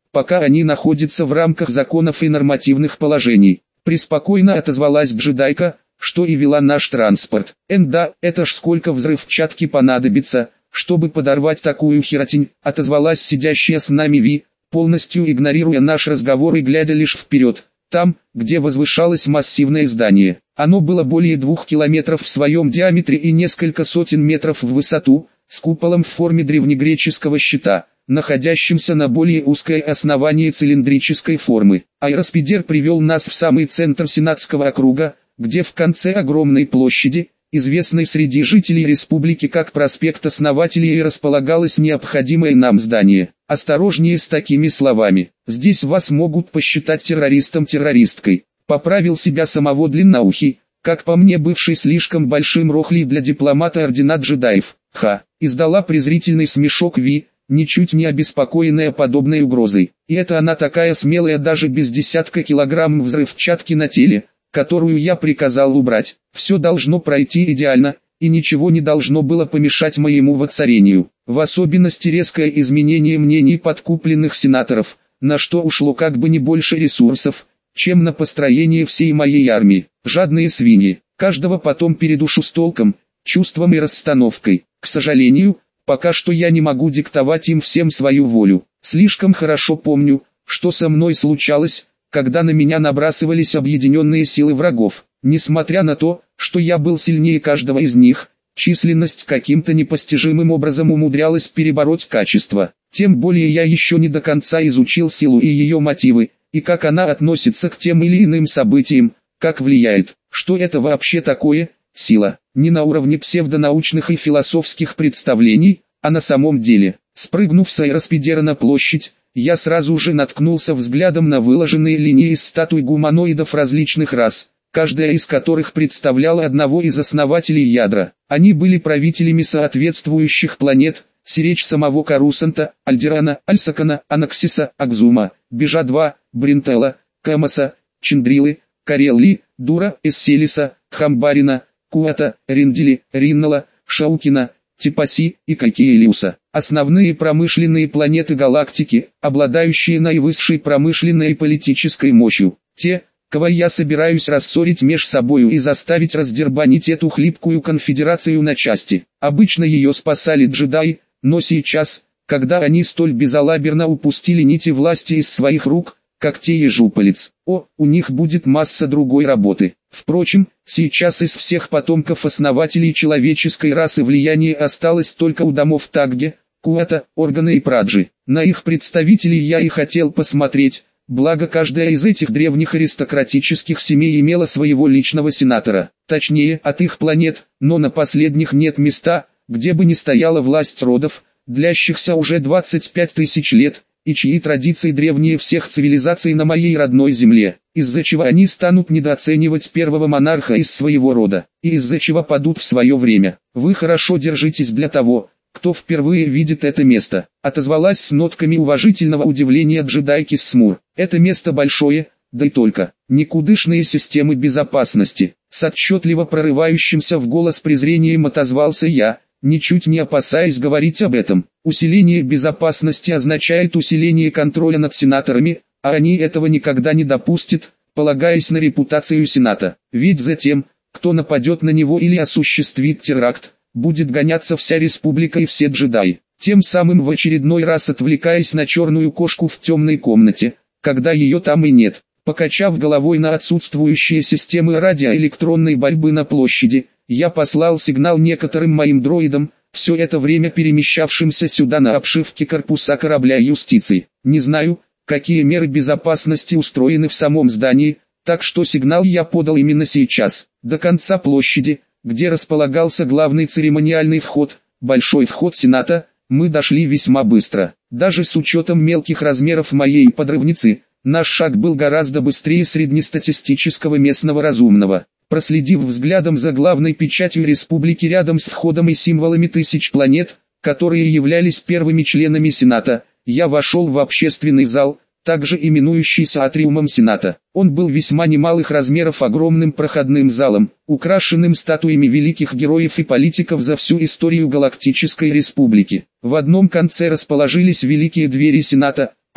пока они находятся в рамках законов и нормативных положений. Преспокойно отозвалась джедайка, что и вела наш транспорт. Да, это ж сколько взрывчатки понадобится, чтобы подорвать такую херотень, отозвалась сидящая с нами Ви, полностью игнорируя наш разговор и глядя лишь вперед. Там, где возвышалось массивное здание, оно было более 2 километров в своем диаметре и несколько сотен метров в высоту, с куполом в форме древнегреческого щита, находящимся на более узкое основание цилиндрической формы. Аэроспидер привел нас в самый центр Сенатского округа, где в конце огромной площади, известной среди жителей республики как проспект Основателей, и располагалось необходимое нам здание. Осторожнее с такими словами, здесь вас могут посчитать террористом-террористкой. Поправил себя самого длинноухий, как по мне бывший слишком большим рохлей для дипломата ордена джедаев. Издала презрительный смешок Ви, ничуть не обеспокоенная подобной угрозой. И это она такая смелая даже без десятка килограмм взрывчатки на теле, которую я приказал убрать. Все должно пройти идеально, и ничего не должно было помешать моему воцарению. В особенности резкое изменение мнений подкупленных сенаторов, на что ушло как бы не больше ресурсов, чем на построение всей моей армии. Жадные свиньи, каждого потом передушу с толком, чувством и расстановкой. К сожалению, пока что я не могу диктовать им всем свою волю. Слишком хорошо помню, что со мной случалось, когда на меня набрасывались объединенные силы врагов. Несмотря на то, что я был сильнее каждого из них, численность каким-то непостижимым образом умудрялась перебороть качество. Тем более я еще не до конца изучил силу и ее мотивы, и как она относится к тем или иным событиям, как влияет, что это вообще такое, сила, не на уровне псевдонаучных и философских представлений, а на самом деле. Спрыгнув с аэроспидера на площадь, я сразу же наткнулся взглядом на выложенные линии из статуй гуманоидов различных рас, каждая из которых представляла одного из основателей ядра. Они были правителями соответствующих планет, сиречь самого Карусанта, Альдерана, Альсакана, Анаксиса, Акзума, Бежа-2, Бринтелла, Камаса, Чиндрилы, Карелли, Дура, Эсселиса, Хамбарина, Куата, Риндили, Риннала, Шаукина, Типаси и Кокиелиуса. Основные промышленные планеты галактики, обладающие наивысшей промышленной и политической мощью. Те, кого я собираюсь рассорить меж собою и заставить раздербанить эту хлипкую конфедерацию на части. Обычно ее спасали джедаи, но сейчас, когда они столь безалаберно упустили нити власти из своих рук, когтей и жупалец, у них будет масса другой работы. Впрочем, сейчас из всех потомков основателей человеческой расы влияние осталось только у домов Тагге, Куата, Органа и Праджи. На их представителей я и хотел посмотреть, благо каждая из этих древних аристократических семей имела своего личного сенатора. Точнее, от их планет, но на последних нет места, где бы не стояла власть родов, длящихся уже 25 тысяч лет, и чьи традиции древнее всех цивилизаций на моей родной земле, из-за чего они станут недооценивать первого монарха из своего рода, и из-за чего падут в свое время. Вы хорошо держитесь для того, кто впервые видит это место, отозвалась с нотками уважительного удивления джедайки Смур. Это место большое, да и только. Никудышные системы безопасности. С отчетливо прорывающимся в голос презрением отозвался я, ничуть не опасаясь говорить об этом. Усиление безопасности означает усиление контроля над сенаторами, а они этого никогда не допустят, полагаясь на репутацию Сената. Ведь за тем, кто нападет на него или осуществит теракт, будет гоняться вся республика и все джедаи. Тем самым в очередной раз отвлекаясь на черную кошку в темной комнате, когда ее там и нет. Покачав головой на отсутствующие системы радиоэлектронной борьбы на площади, я послал сигнал некоторым моим дроидам, все это время перемещавшимся сюда на обшивке корпуса корабля юстиции. Не знаю, какие меры безопасности устроены в самом здании, так что сигнал я подал именно сейчас. До конца площади, где располагался главный церемониальный вход, большой вход Сената, мы дошли весьма быстро. Даже с учетом мелких размеров моей подрывницы, наш шаг был гораздо быстрее среднестатистического местного разумного. Проследив взглядом за главной печатью республики рядом с входом и символами тысяч планет, которые являлись первыми членами Сената, я вошел в общественный зал, также именующийся атриумом Сената. Он был весьма немалых размеров огромным проходным залом, украшенным статуями великих героев и политиков за всю историю Галактической Республики. В одном конце расположились великие двери Сената,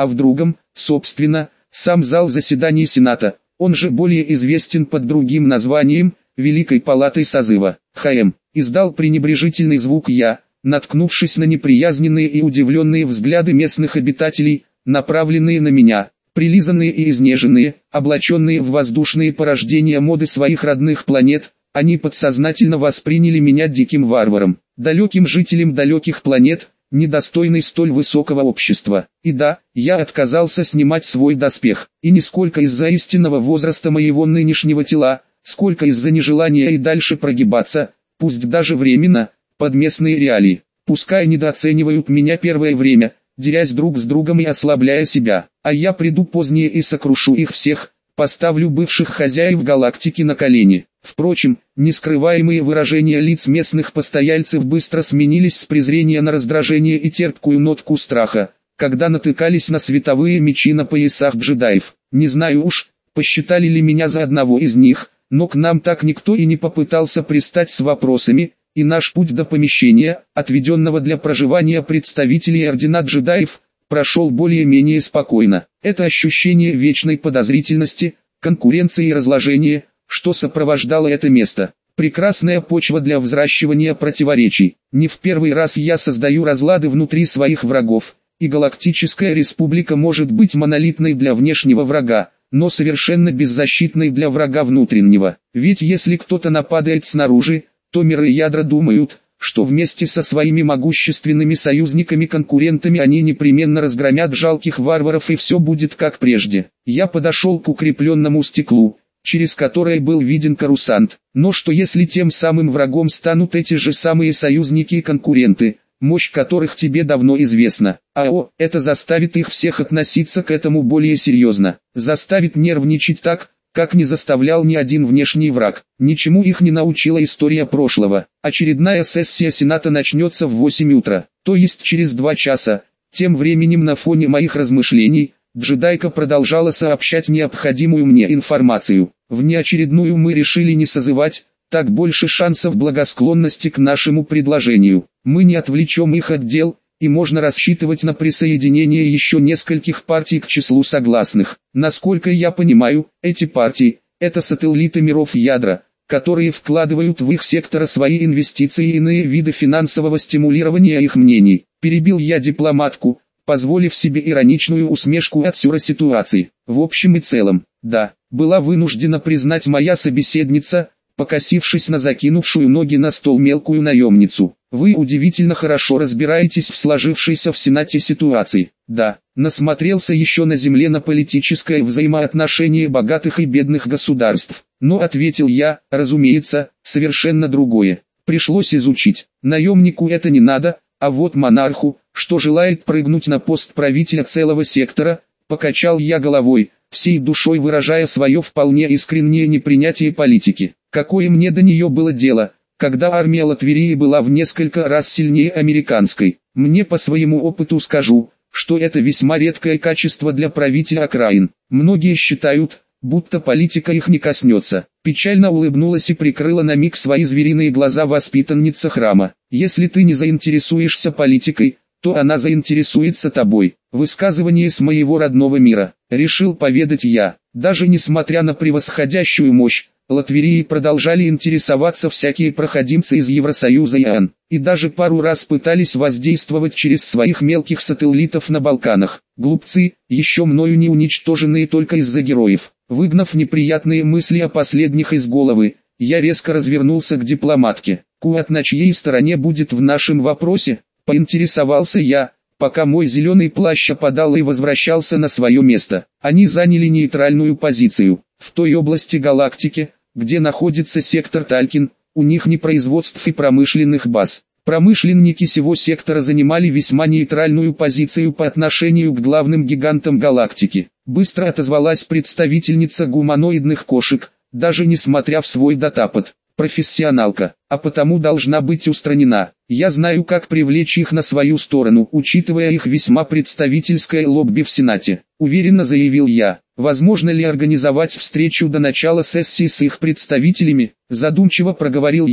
а в другом, собственно, сам зал заседаний Сената, он же более известен под другим названием, Великой Палатой Созыва. ХМ. Издал пренебрежительный звук я, наткнувшись на неприязненные и удивленные взгляды местных обитателей, направленные на меня. Прилизанные и изнеженные, облаченные в воздушные порождения моды своих родных планет, они подсознательно восприняли меня диким варваром, далеким жителем далеких планет, недостойный столь высокого общества. И да, я отказался снимать свой доспех, и не сколько из-за истинного возраста моего нынешнего тела, сколько из-за нежелания и дальше прогибаться, пусть даже временно, под местные реалии. Пускай недооценивают меня первое время, дерясь друг с другом и ослабляя себя, а я приду позднее и сокрушу их всех, поставлю бывших хозяев галактики на колени. Впрочем, нескрываемые выражения лиц местных постояльцев быстро сменились с презрения на раздражение и терпкую нотку страха, когда натыкались на световые мечи на поясах джедаев. Не знаю уж, посчитали ли меня за одного из них, но к нам так никто и не попытался пристать с вопросами, и наш путь до помещения, отведенного для проживания представителей ордена джедаев, прошел более-менее спокойно. Это ощущение вечной подозрительности, конкуренции и разложения, что сопровождало это место. Прекрасная почва для взращивания противоречий. Не в первый раз я создаю разлады внутри своих врагов, и Галактическая Республика может быть монолитной для внешнего врага, но совершенно беззащитной для врага внутреннего. Ведь если кто-то нападает снаружи, то миры ядра думают, что вместе со своими могущественными союзниками-конкурентами они непременно разгромят жалких варваров и все будет как прежде. Я подошел к укрепленному стеклу, через которое был виден корусант. Но что если тем самым врагом станут эти же самые союзники и конкуренты, мощь которых тебе давно известна? Это заставит их всех относиться к этому более серьезно, заставит нервничать так, как не заставлял ни один внешний враг. Ничему их не научила история прошлого. Очередная сессия Сената начнется в 8 утра, то есть через 2 часа. Тем временем на фоне моих размышлений, джедайка продолжала сообщать необходимую мне информацию. Внеочередную мы решили не созывать, так больше шансов благосклонности к нашему предложению. Мы не отвлечем их от дел, и можно рассчитывать на присоединение еще нескольких партий к числу согласных. Насколько я понимаю, эти партии – это сателлиты миров ядра, которые вкладывают в их сектора свои инвестиции и иные виды финансового стимулирования их мнений. Перебил я дипломатку, позволив себе ироничную усмешку от ситуации. В общем и целом, да, была вынуждена признать моя собеседница, покосившись на закинувшую ноги на стол мелкую наемницу. Вы удивительно хорошо разбираетесь в сложившейся в Сенате ситуации. Да, насмотрелся еще на земле на политическое взаимоотношение богатых и бедных государств. Но ответил я, разумеется, совершенно другое. Пришлось изучить. Наемнику это не надо, а вот монарху, что желает прыгнуть на пост правителя целого сектора, покачал я головой, всей душой выражая свое вполне искреннее непринятие политики. Какое мне до нее было дело, когда армия Латверии была в несколько раз сильнее американской? Мне по своему опыту скажу, что это весьма редкое качество для правителя окраин. Многие считают, будто политика их не коснется. Печально улыбнулась и прикрыла на миг свои звериные глаза воспитанница храма. Если ты не заинтересуешься политикой, то она заинтересуется тобой. Высказывание с моего родного мира, решил поведать я. Даже несмотря на превосходящую мощь, Латверии продолжали интересоваться всякие проходимцы из Евросоюза и АН, и даже пару раз пытались воздействовать через своих мелких сателлитов на Балканах. Глупцы, еще мною не уничтоженные только из-за героев. Выгнав неприятные мысли о последних из головы, я резко развернулся к дипломатке. Куат на чьей стороне будет в нашем вопросе? Поинтересовался я, пока мой зеленый плащ опадал и возвращался на свое место. Они заняли нейтральную позицию. В той области галактики, где находится сектор Талькин, у них ни производств и промышленных баз. Промышленники сего сектора занимали весьма нейтральную позицию по отношению к главным гигантам галактики. Быстро отозвалась представительница гуманоидных кошек, даже несмотря в свой датапод. Профессионалка, а потому должна быть устранена. Я знаю, как привлечь их на свою сторону, учитывая их весьма представительское лобби в Сенате. Уверенно заявил я. Возможно ли организовать встречу до начала сессии с их представителями? Задумчиво проговорил я,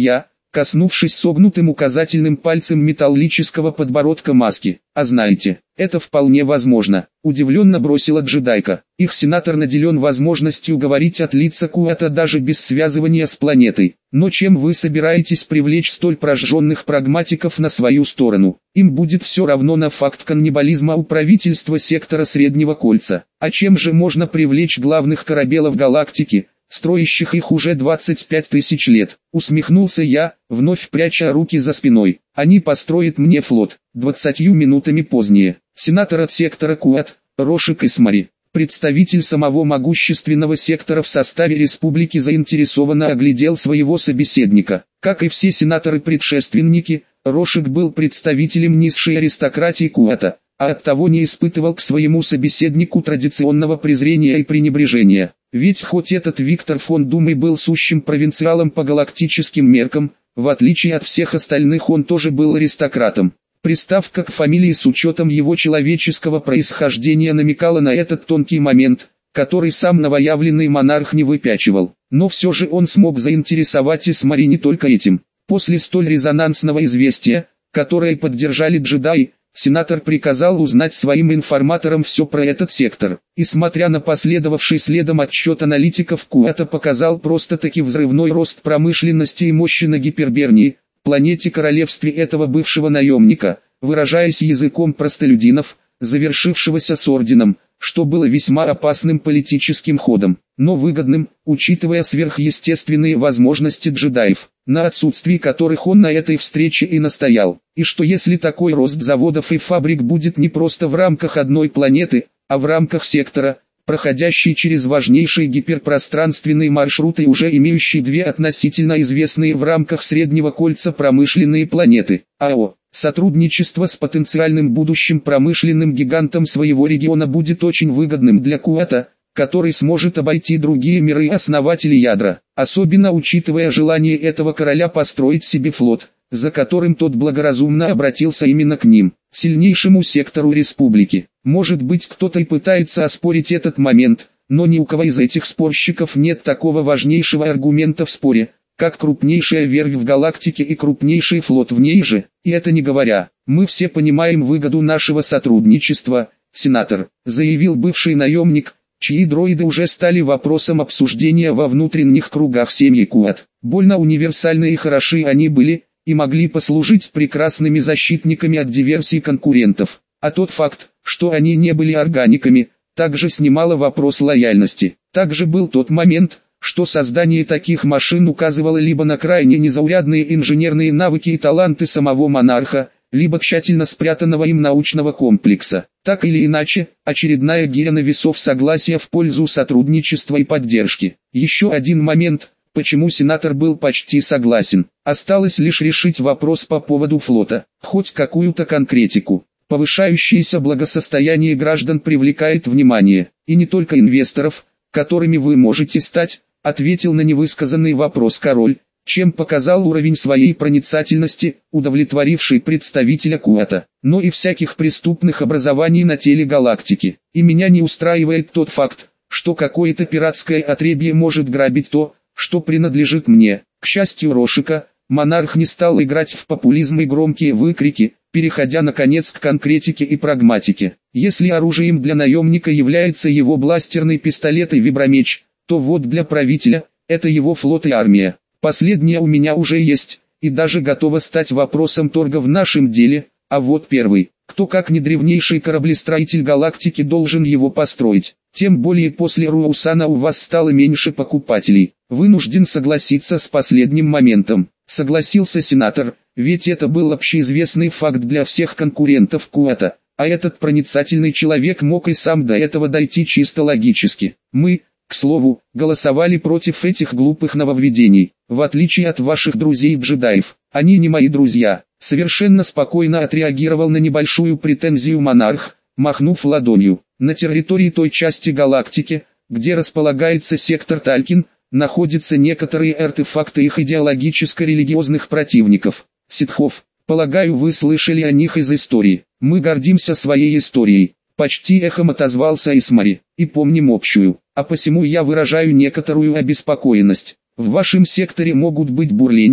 коснувшись согнутым указательным пальцем металлического подбородка маски. «А знаете, это вполне возможно», — удивленно бросила джедайка. «Их сенатор наделен возможностью говорить от лица Куата даже без связывания с планетой. Но чем вы собираетесь привлечь столь прожженных прагматиков на свою сторону? Им будет все равно на факт каннибализма у правительства сектора Среднего Кольца. А чем же можно привлечь главных корабелов галактики, строящих их уже 25 тысяч лет?» Усмехнулся я, вновь пряча руки за спиной. «Они построят мне флот». 20 минутами позднее, сенатор от сектора Куат, Рошик Исмари, представитель самого могущественного сектора в составе республики, заинтересованно оглядел своего собеседника. Как и все сенаторы-предшественники, Рошик был представителем низшей аристократии Куата, а оттого не испытывал к своему собеседнику традиционного презрения и пренебрежения. Ведь хоть этот Виктор фон Дум и был сущим провинциалом по галактическим меркам, в отличие от всех остальных он тоже был аристократом. Приставка к фамилии с учетом его человеческого происхождения намекала на этот тонкий момент, который сам новоявленный монарх не выпячивал. Но все же он смог заинтересовать Исмари не только этим. После столь резонансного известия, которое поддержали джедаи, сенатор приказал узнать своим информаторам все про этот сектор. И смотря на последовавший следом отчет аналитиков, Куата показал просто-таки взрывной рост промышленности и мощи на Гипербернии, планете-королевстве этого бывшего наемника, выражаясь языком простолюдинов, завершившегося с орденом, что было весьма опасным политическим ходом, но выгодным, учитывая сверхъестественные возможности джедаев, на отсутствии которых он на этой встрече и настоял. И что если такой рост заводов и фабрик будет не просто в рамках одной планеты, а в рамках сектора, проходящий через важнейшие гиперпространственные маршруты и уже имеющий две относительно известные в рамках Среднего Кольца промышленные планеты, АО. Сотрудничество с потенциальным будущим промышленным гигантом своего региона будет очень выгодным для Куата, который сможет обойти другие миры и основатели ядра, особенно учитывая желание этого короля построить себе флот, за которым тот благоразумно обратился именно к ним, сильнейшему сектору республики. Может быть, кто-то и пытается оспорить этот момент, но ни у кого из этих спорщиков нет такого важнейшего аргумента в споре, как крупнейшая верфь в галактике и крупнейший флот в ней же, и это не говоря. «Мы все понимаем выгоду нашего сотрудничества, сенатор», заявил бывший наемник, чьи дроиды уже стали вопросом обсуждения во внутренних кругах семьи Куат. Больно универсальны и хороши они были, и могли послужить прекрасными защитниками от диверсий конкурентов. А тот факт, что они не были органиками, также снимало вопрос лояльности. Также был тот момент, что создание таких машин указывало либо на крайне незаурядные инженерные навыки и таланты самого монарха, либо тщательно спрятанного им научного комплекса. Так или иначе, очередная гиря на весов согласия в пользу сотрудничества и поддержки. Еще один момент, почему сенатор был почти согласен. Осталось лишь решить вопрос по поводу флота, хоть какую-то конкретику. Повышающееся благосостояние граждан привлекает внимание, и не только инвесторов, которыми вы можете стать, ответил на невысказанный вопрос король, чем показал уровень своей проницательности, удовлетворивший представителя Куата, но и всяких преступных образований на теле галактики. И меня не устраивает тот факт, что какое-то пиратское отребье может грабить то, что принадлежит мне. К счастью Рошика, монарх не стал играть в популизм и громкие выкрики, переходя наконец к конкретике и прагматике. Если оружием для наемника является его бластерный пистолет и вибромеч, то вот для правителя – это его флот и армия. Последнее у меня уже есть, и даже готово стать вопросом торга в нашем деле, а вот первый, кто как не древнейший кораблестроитель галактики должен его построить. Тем более после Руусана у вас стало меньше покупателей. Вынужден согласиться с последним моментом. Согласился сенатор, ведь это был общеизвестный факт для всех конкурентов Куата, а этот проницательный человек мог и сам до этого дойти чисто логически. Мы, к слову, голосовали против этих глупых нововведений, в отличие от ваших друзей-джедаев. Они не мои друзья. Совершенно спокойно отреагировал на небольшую претензию монарх, махнув ладонью. На территории той части галактики, где располагается сектор Талькин, находятся некоторые артефакты их идеологическо-религиозных противников, ситхов. Полагаю, вы слышали о них из истории. Мы гордимся своей историей. Почти эхом отозвался Исмари, и помним общую, а посему я выражаю некоторую обеспокоенность. В вашем секторе могут быть бурления,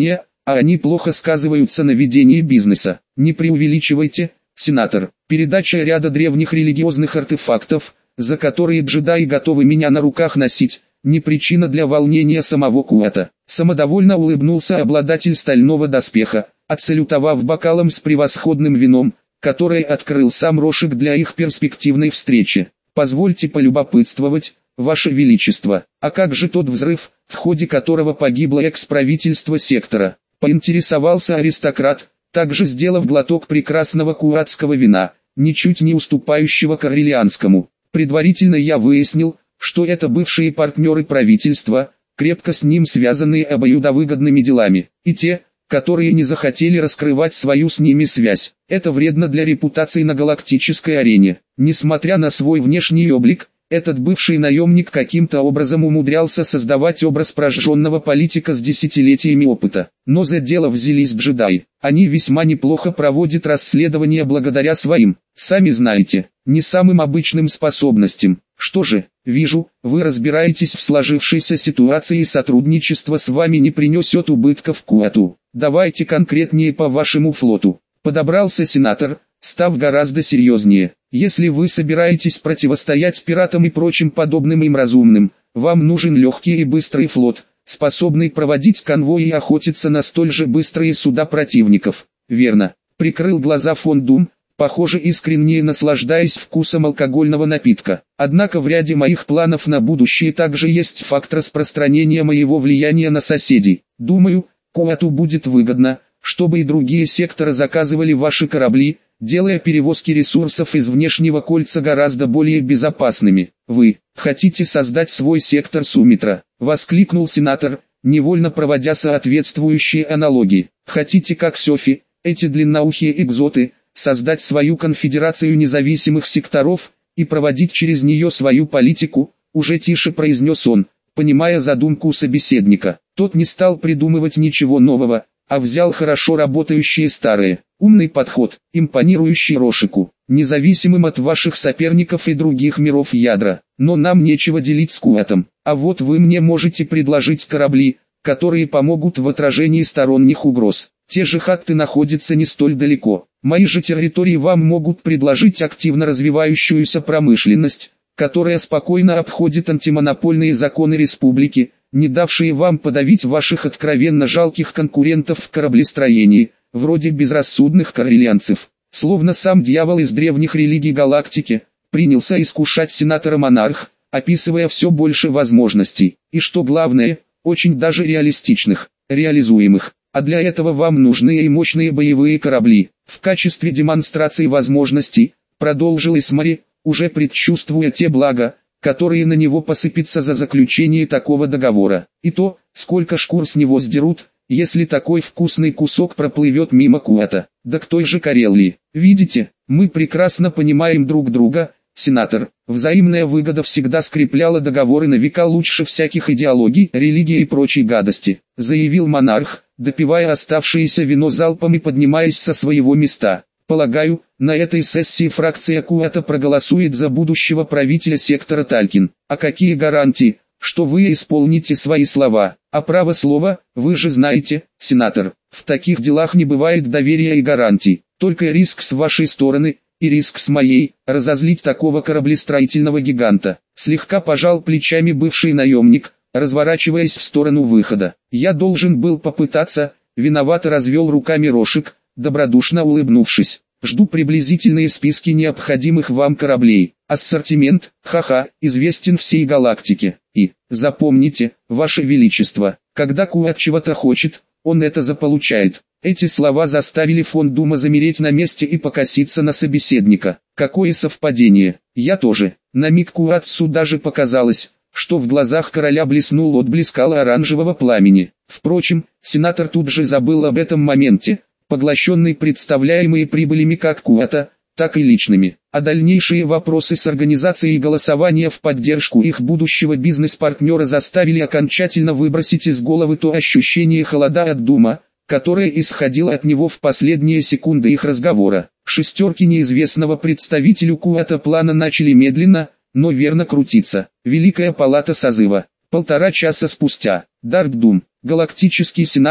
а они плохо сказываются на ведении бизнеса. Не преувеличивайте, сенатор. Передача ряда древних религиозных артефактов, за которые джедаи готовы меня на руках носить, не причина для волнения самого Куата. Самодовольно улыбнулся обладатель стального доспеха, отсалютовав бокалом с превосходным вином, который открыл сам Рошик для их перспективной встречи. Позвольте полюбопытствовать, Ваше Величество, а как же тот взрыв, в ходе которого погибло экс-правительство сектора? Поинтересовался аристократ, также сделав глоток прекрасного куатского вина, ничуть не уступающего карелианскому. Предварительно я выяснил, что это бывшие партнеры правительства, крепко с ним связанные обоюдовыгодными делами, и те, которые не захотели раскрывать свою с ними связь. Это вредно для репутации на галактической арене. Несмотря на свой внешний облик, этот бывший наемник каким-то образом умудрялся создавать образ прожженного политика с десятилетиями опыта. Но за дело взялись джедаи. Они весьма неплохо проводят расследование благодаря своим, сами знаете, не самым обычным способностям. Что же, вижу, вы разбираетесь в сложившейся ситуации и сотрудничество с вами не принесет убытков Куату. Давайте конкретнее по вашему флоту. Подобрался сенатор, став гораздо серьезнее. Если вы собираетесь противостоять пиратам и прочим подобным им разумным, вам нужен легкий и быстрый флот, способный проводить конвои и охотиться на столь же быстрые суда противников. Верно. Прикрыл глаза фон Дум, похоже искренне наслаждаясь вкусом алкогольного напитка. Однако в ряде моих планов на будущее также есть факт распространения моего влияния на соседей. Думаю, Куату будет выгодно, чтобы и другие секторы заказывали ваши корабли, делая перевозки ресурсов из внешнего кольца гораздо более безопасными. Вы хотите создать свой сектор Сумитра? Воскликнул сенатор, невольно проводя соответствующие аналогии. Хотите, как Софи, эти длинноухие экзоты, создать свою конфедерацию независимых секторов и проводить через нее свою политику? Уже тише произнес он, понимая задумку собеседника. Тот не стал придумывать ничего нового, а взял хорошо работающие старые. Умный подход, импонирующий Рошику, независимым от ваших соперников и других миров ядра. Но нам нечего делить с Куатом. А вот вы мне можете предложить корабли, которые помогут в отражении сторонних угроз. Те же хатты находятся не столь далеко. Мои же территории вам могут предложить активно развивающуюся промышленность, которая спокойно обходит антимонопольные законы республики, не давшие вам подавить ваших откровенно жалких конкурентов в кораблестроении, вроде безрассудных карелианцев. Словно сам дьявол из древних религий галактики, принялся искушать сенатора-монарх, описывая все больше возможностей, и что главное, очень даже реалистичных, реализуемых. А для этого вам нужны и мощные боевые корабли. В качестве демонстрации возможностей, продолжил Исмари, уже предчувствуя те блага, которые на него посыпятся за заключение такого договора. И то, сколько шкур с него сдерут, если такой вкусный кусок проплывет мимо Куата. Да к той же Карелии. Видите, мы прекрасно понимаем друг друга, сенатор. Взаимная выгода всегда скрепляла договоры на века лучше всяких идеологий, религии и прочей гадости, заявил монарх, допивая оставшееся вино залпом и поднимаясь со своего места. Полагаю, на этой сессии фракция Куата проголосует за будущего правителя сектора Талькин. А какие гарантии, что вы исполните свои слова? А право слова, вы же знаете, сенатор, в таких делах не бывает доверия и гарантий. Только риск с вашей стороны, и риск с моей, разозлить такого кораблестроительного гиганта. Слегка пожал плечами бывший наемник, разворачиваясь в сторону выхода. Я должен был попытаться, виновато развел руками Рошик, добродушно улыбнувшись. Жду приблизительные списки необходимых вам кораблей. Ассортимент, ха-ха, известен всей галактике. И, запомните, Ваше Величество, когда Куат чего-то хочет, он это заполучает. Эти слова заставили фон Дума замереть на месте и покоситься на собеседника. Какое совпадение, я тоже. На миг Куатсу даже показалось, что в глазах короля блеснул отблеск оранжевого пламени. Впрочем, сенатор тут же забыл об этом моменте, поглощенный представляемые прибылями как Куата, так и личными. А дальнейшие вопросы с организацией голосования в поддержку их будущего бизнес-партнера заставили окончательно выбросить из головы то ощущение холода от Дума, которое исходило от него в последние секунды их разговора. Шестерки неизвестного представителю Куата плана начали медленно, но верно крутиться. Великая палата созыва. 1,5 часа спустя. Дарк Дум. Галактический Сенат.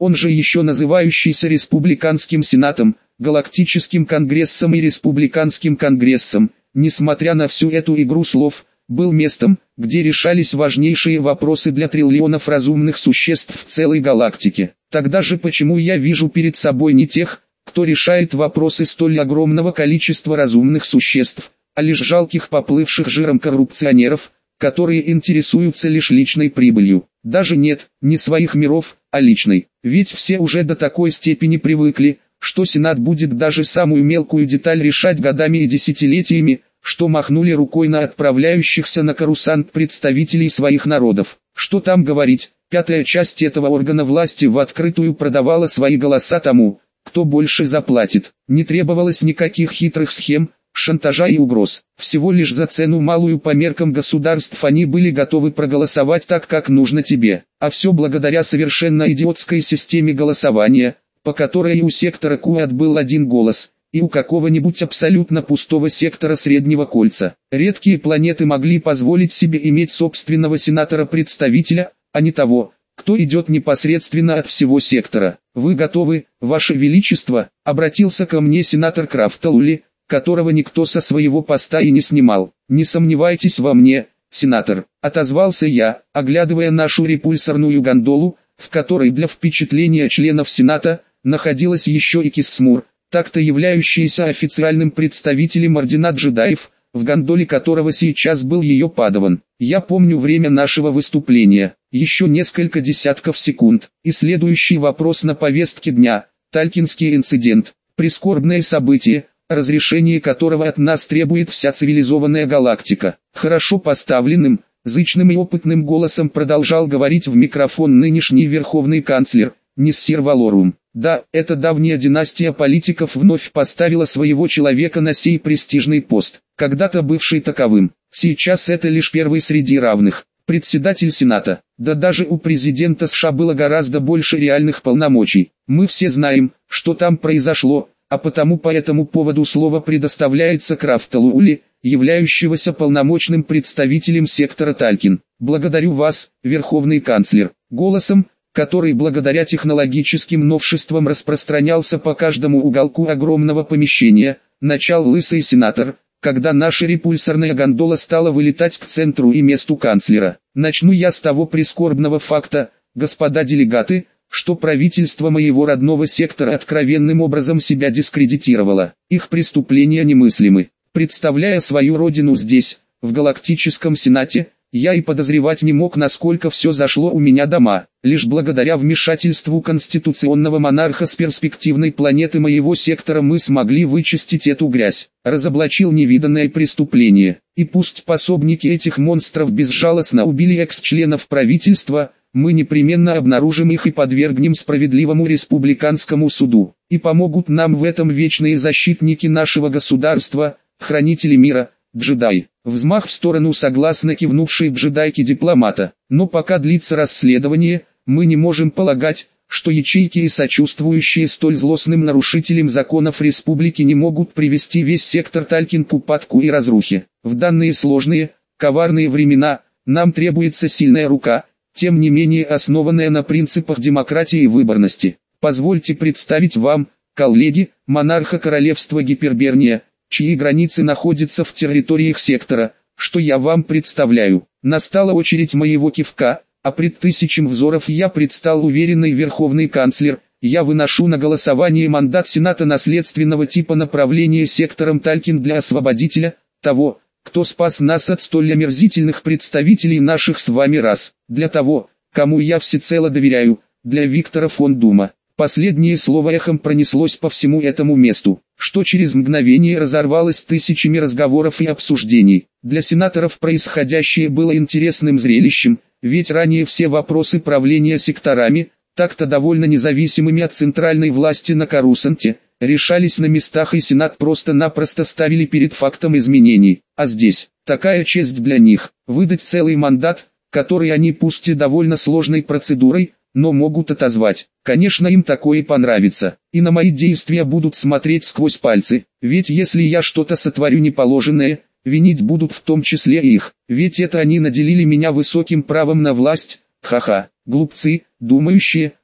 он же еще называющийся Республиканским Сенатом, Галактическим Конгрессом и Республиканским Конгрессом, несмотря на всю эту игру слов, был местом, где решались важнейшие вопросы для триллионов разумных существ в целой галактике. Тогда же почему я вижу перед собой не тех, кто решает вопросы столь огромного количества разумных существ, а лишь жалких поплывших жиром коррупционеров, которые интересуются лишь личной прибылью. Даже нет, не своих миров, а личной. Ведь все уже до такой степени привыкли, что Сенат будет даже самую мелкую деталь решать годами и десятилетиями, что махнули рукой на отправляющихся на карусант представителей своих народов. Что там говорить, пятая часть этого органа власти в открытую продавала свои голоса тому, кто больше заплатит. Не требовалось никаких хитрых схем, шантажа и угроз. Всего лишь за цену малую по меркам государств они были готовы проголосовать так, как нужно тебе. А все благодаря совершенно идиотской системе голосования, по которой и у сектора Куат был один голос, и у какого-нибудь абсолютно пустого сектора Среднего Кольца. Редкие планеты могли позволить себе иметь собственного сенатора-представителя, а не того, кто идет непосредственно от всего сектора. «Вы готовы, Ваше Величество?» — обратился ко мне сенатор Крафталули, которого никто со своего поста и не снимал. «Не сомневайтесь во мне, сенатор», — отозвался я, оглядывая нашу репульсорную гондолу, в которой для впечатления членов Сената находилась еще и Киссмур, так-то являющийся официальным представителем ордена джедаев, в гондоле которого сейчас был ее падаван. Я помню время нашего выступления, еще несколько десятков секунд, и следующий вопрос на повестке дня, Талькинский инцидент, прискорбное событие, разрешение которого от нас требует вся цивилизованная галактика. Хорошо поставленным, зычным и опытным голосом продолжал говорить в микрофон нынешний верховный канцлер, Ниссир Валорум. Да, эта давняя династия политиков вновь поставила своего человека на сей престижный пост, когда-то бывший таковым. Сейчас это лишь первый среди равных, председатель Сената. Да даже у президента США было гораздо больше реальных полномочий. Мы все знаем, что там произошло, а потому по этому поводу слово предоставляется Крафталули, являющегося полномочным представителем сектора Талькин. Благодарю вас, Верховный канцлер. Голосом, который благодаря технологическим новшествам распространялся по каждому уголку огромного помещения, начал лысый сенатор, когда наша репульсорная гондола стала вылетать к центру и месту канцлера. Начну я с того прискорбного факта, господа делегаты, что правительство моего родного сектора откровенным образом себя дискредитировало. Их преступления немыслимы. Представляя свою родину здесь, в Галактическом Сенате, я и подозревать не мог, насколько все зашло у меня дома. Лишь благодаря вмешательству конституционного монарха с перспективной планеты моего сектора мы смогли вычистить эту грязь. Разоблачил невиданное преступление. И пусть пособники этих монстров безжалостно убили экс-членов правительства, мы непременно обнаружим их и подвергнем справедливому республиканскому суду. И помогут нам в этом вечные защитники нашего государства, хранители мира, джедаи. Взмах в сторону согласно кивнувшей джедайки дипломата. Но пока длится расследование, мы не можем полагать, что ячейки и сочувствующие столь злостным нарушителям законов республики не могут привести весь сектор Талькин к упадку и разрухе. В данные сложные, коварные времена, нам требуется сильная рука, тем не менее основанная на принципах демократии и выборности. Позвольте представить вам, коллеги, монарха королевства Гиперберния, чьи границы находятся в территориях сектора, что я вам представляю. Настала очередь моего кивка, а пред тысячем взоров я предстал уверенный верховный канцлер. Я выношу на голосование мандат Сената наследственного типа направления сектором Талькин для освободителя, того, кто спас нас от столь омерзительных представителей наших с вами рас, для того, кому я всецело доверяю, для Виктора фон Дума. Последнее слово эхом пронеслось по всему этому месту, что через мгновение разорвалось тысячами разговоров и обсуждений. Для сенаторов происходящее было интересным зрелищем, ведь ранее все вопросы правления секторами, так-то довольно независимыми от центральной власти на Карусанте, решались на местах, и Сенат просто-напросто ставили перед фактом изменений. А здесь, такая честь для них, выдать целый мандат, который они пусть и довольно сложной процедурой, но могут отозвать. Конечно, им такое понравится, и на мои действия будут смотреть сквозь пальцы, ведь если я что-то сотворю неположенное, винить будут в том числе и их, ведь это они наделили меня высоким правом на власть. Ха-ха, глупцы, думающие,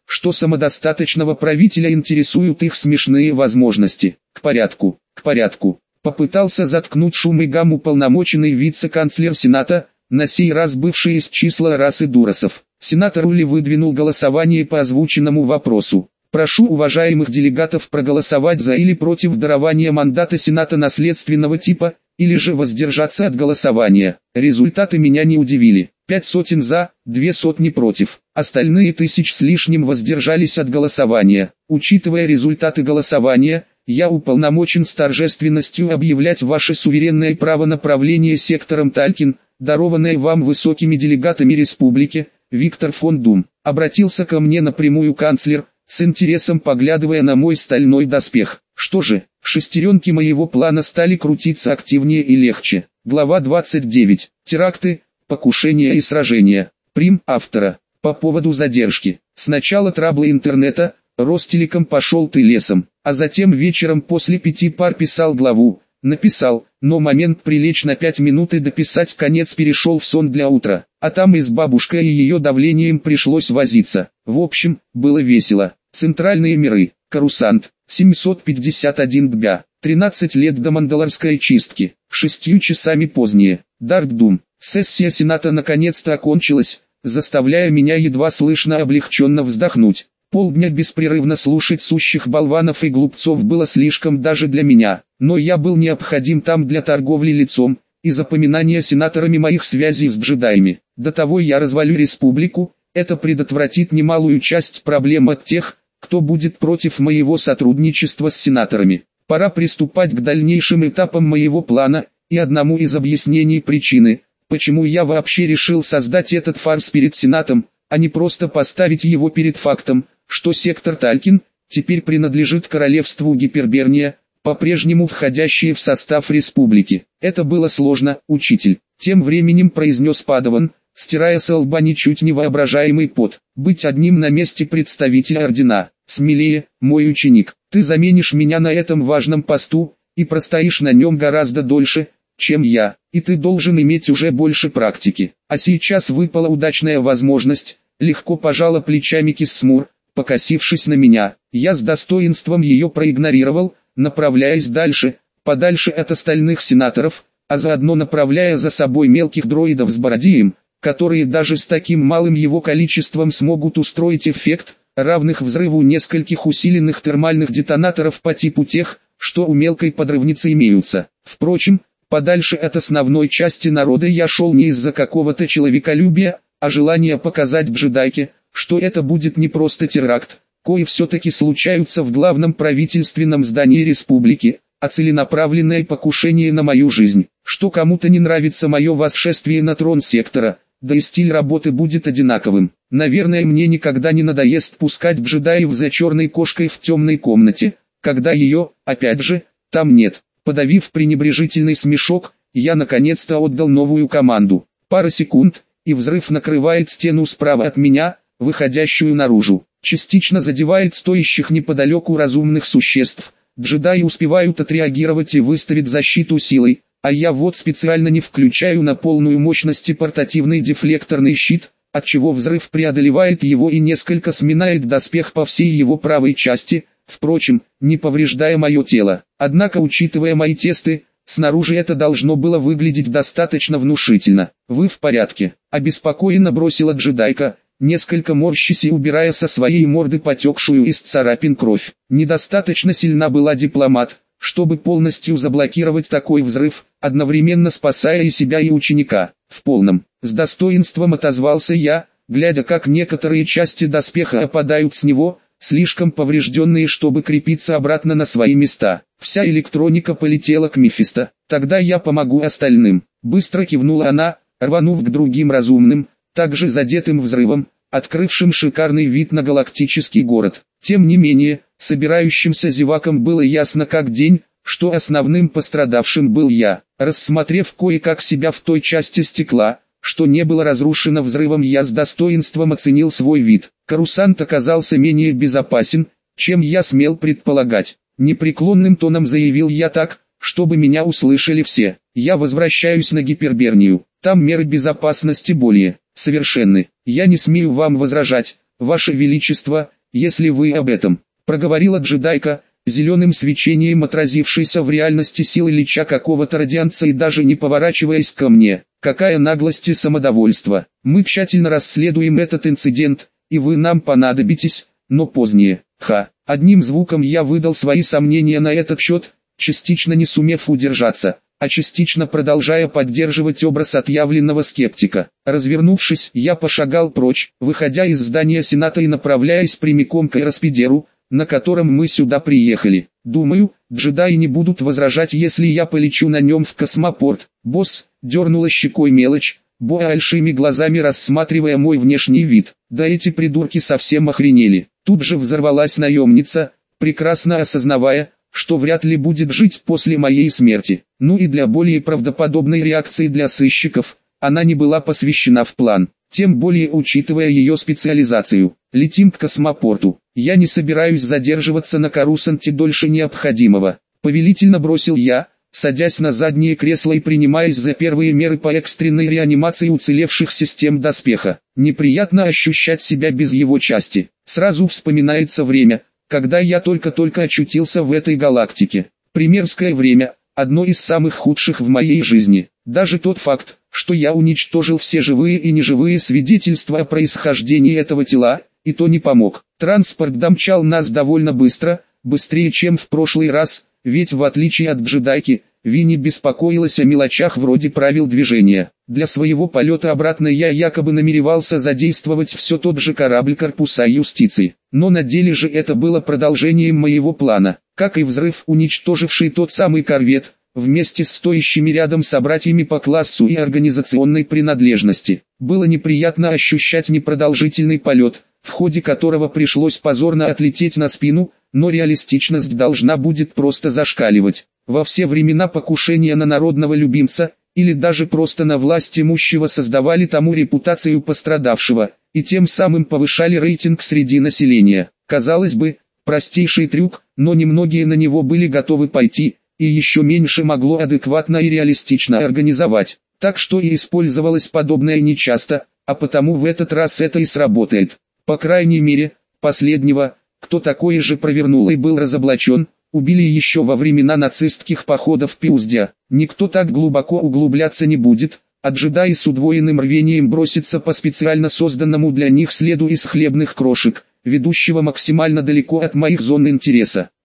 что самодостаточного правителя интересуют их смешные возможности. К порядку, к порядку. Попытался заткнуть шум и гам уполномоченный вице-канцлер Сената, на сей раз бывший из числа расы Дурасов. Сенатор Ули выдвинул голосование по озвученному вопросу. Прошу уважаемых делегатов проголосовать за или против дарования мандата Сената наследственного типа, или же воздержаться от голосования. Результаты меня не удивили. 500 за, 200 против. Остальные 1000 с лишним воздержались от голосования. Учитывая результаты голосования, я уполномочен с торжественностью объявлять ваше суверенное право на правление сектором Талькин, дарованное вам высокими делегатами республики. Виктор фон Дум. Обратился ко мне напрямую канцлер, с интересом поглядывая на мой стальной доспех. Что же, шестеренки моего плана стали крутиться активнее и легче. Глава 29. Теракты, покушения и сражения. Прим. Автора. По поводу задержки. Сначала траблы интернета, Ростелеком пошел ты лесом, а затем вечером после 5 пар писал главу. Написал, но момент прилечь на 5 минут и дописать конец перешел в сон для утра, а там и с бабушкой и ее давлением пришлось возиться. В общем, было весело. Центральные миры, Корусант, 751 дня, 13 лет до Мандалорской чистки, 6 часами позднее, Дартдум. Сессия Сената наконец-то окончилась, заставляя меня едва слышно облегченно вздохнуть. Полдня беспрерывно слушать сущих болванов и глупцов было слишком даже для меня, но я был необходим там для торговли лицом и запоминания сенаторами моих связей с джедаями. До того я развалю республику, это предотвратит немалую часть проблем от тех, кто будет против моего сотрудничества с сенаторами. Пора приступать к дальнейшим этапам моего плана, и одному из объяснений причины, почему я вообще решил создать этот фарс перед Сенатом, а не просто поставить его перед фактом, что сектор Талькин теперь принадлежит королевству Гиперберния, по-прежнему входящее в состав республики. Это было сложно, учитель. Тем временем произнес Падаван, стирая с лба ничуть невоображаемый пот. Быть одним на месте представителя ордена. Смелее, мой ученик. Ты заменишь меня на этом важном посту, и простоишь на нем гораздо дольше, чем я, и ты должен иметь уже больше практики. А сейчас выпала удачная возможность, легко пожала плечами Киссмур, покосившись на меня. Я с достоинством ее проигнорировал, направляясь дальше, подальше от остальных сенаторов, а заодно направляя за собой мелких дроидов с Бородием, которые даже с таким малым его количеством смогут устроить эффект, равных взрыву нескольких усиленных термальных детонаторов по типу тех, что у мелкой подрывницы имеются. Впрочем, подальше от основной части народа я шел не из-за какого-то человеколюбия, а желания показать джедайке, что это будет не просто теракт, кои все-таки случаются в главном правительственном здании республики, а целенаправленное покушение на мою жизнь. Что кому-то не нравится мое восшествие на трон сектора, да и стиль работы будет одинаковым. Наверное, мне никогда не надоест пускать джедаев за черной кошкой в темной комнате, когда ее, опять же, там нет. Подавив пренебрежительный смешок, я наконец-то отдал новую команду. Пара секунд, и взрыв накрывает стену справа от меня, выходящую наружу. Частично задевает стоящих неподалеку разумных существ. Джедаи успевают отреагировать и выставить защиту силой, а я вот специально не включаю на полную мощность портативный дефлекторный щит, отчего взрыв преодолевает его и несколько сминает доспех по всей его правой части, впрочем, не повреждая мое тело. Однако, учитывая мои тесты, снаружи это должно было выглядеть достаточно внушительно. «Вы в порядке?» – обеспокоенно бросила джедайка, несколько морщись и убирая со своей морды потекшую из царапин кровь. Недостаточно сильна была дипломат, чтобы полностью заблокировать такой взрыв, одновременно спасая и себя, и ученика. В полном. С достоинством отозвался я, глядя, как некоторые части доспеха опадают с него, слишком поврежденные, чтобы крепиться обратно на свои места. Вся электроника полетела к Мефисто. Тогда я помогу остальным. Быстро кивнула она, рванув к другим разумным, также задетым взрывом, открывшим шикарный вид на галактический город. Тем не менее, собирающимся зевакам было ясно как день, что основным пострадавшим был я. Рассмотрев кое-как себя в той части стекла, что не было разрушено взрывом, я с достоинством оценил свой вид. Корусант оказался менее безопасен, чем я смел предполагать. Непреклонным тоном заявил я так, чтобы меня услышали все. Я возвращаюсь на Гипербернию. Там меры безопасности более совершенны. Я не смею вам возражать, Ваше Величество, если вы об этом, проговорила джедайка, зеленым свечением отразившейся в реальности силы лича какого-то радианца и даже не поворачиваясь ко мне. Какая наглость и самодовольство. Мы тщательно расследуем этот инцидент, и вы нам понадобитесь, но позднее. Одним звуком я выдал свои сомнения на этот счет, частично не сумев удержаться, а частично продолжая поддерживать образ отъявленного скептика. Развернувшись, я пошагал прочь, выходя из здания Сената и направляясь прямиком к аэроспидеру, на котором мы сюда приехали. Думаю, джедаи не будут возражать, если я полечу на нем в космопорт. Босс, дернула щекой мелочь, Боа большими глазами рассматривая мой внешний вид. Да эти придурки совсем охренели. Тут же взорвалась наемница, прекрасно осознавая, что вряд ли будет жить после моей смерти. Ну и для более правдоподобной реакции для сыщиков, она не была посвящена в план. Тем более учитывая ее специализацию. Летим к космопорту. Я не собираюсь задерживаться на Карусанте дольше необходимого. Повелительно бросил я, садясь на заднее кресло и принимаясь за первые меры по экстренной реанимации уцелевших систем доспеха. Неприятно ощущать себя без его части. Сразу вспоминается время, когда я только-только очутился в этой галактике. Примерское время, одно из самых худших в моей жизни. Даже тот факт, что я уничтожил все живые и неживые свидетельства о происхождении этого тела, и то не помог. Транспорт домчал нас довольно быстро, быстрее чем в прошлый раз, ведь в отличие от джедайки, Ви не беспокоилась о мелочах вроде правил движения. Для своего полета обратно я якобы намеревался задействовать все тот же корабль корпуса юстиции. Но на деле же это было продолжением моего плана, как и взрыв, уничтоживший тот самый корвет, вместе с стоящими рядом собратьями по классу и организационной принадлежности. Было неприятно ощущать непродолжительный полет, в ходе которого пришлось позорно отлететь на спину, но реалистичность должна будет просто зашкаливать. Во все времена покушения на народного любимца, или даже просто на власть имущего создавали тому репутацию пострадавшего, и тем самым повышали рейтинг среди населения. Казалось бы, простейший трюк, но немногие на него были готовы пойти, и еще меньше могло адекватно и реалистично организовать. Так что и использовалось подобное нечасто, а потому в этот раз это и сработает. По крайней мере, последнего, кто такое же провернул и был разоблачен, убили еще во времена нацистских походов Пиуздя. Никто так глубоко углубляться не будет, а джедаи с удвоенным рвением бросятся по специально созданному для них следу из хлебных крошек, ведущего максимально далеко от моих зон интереса.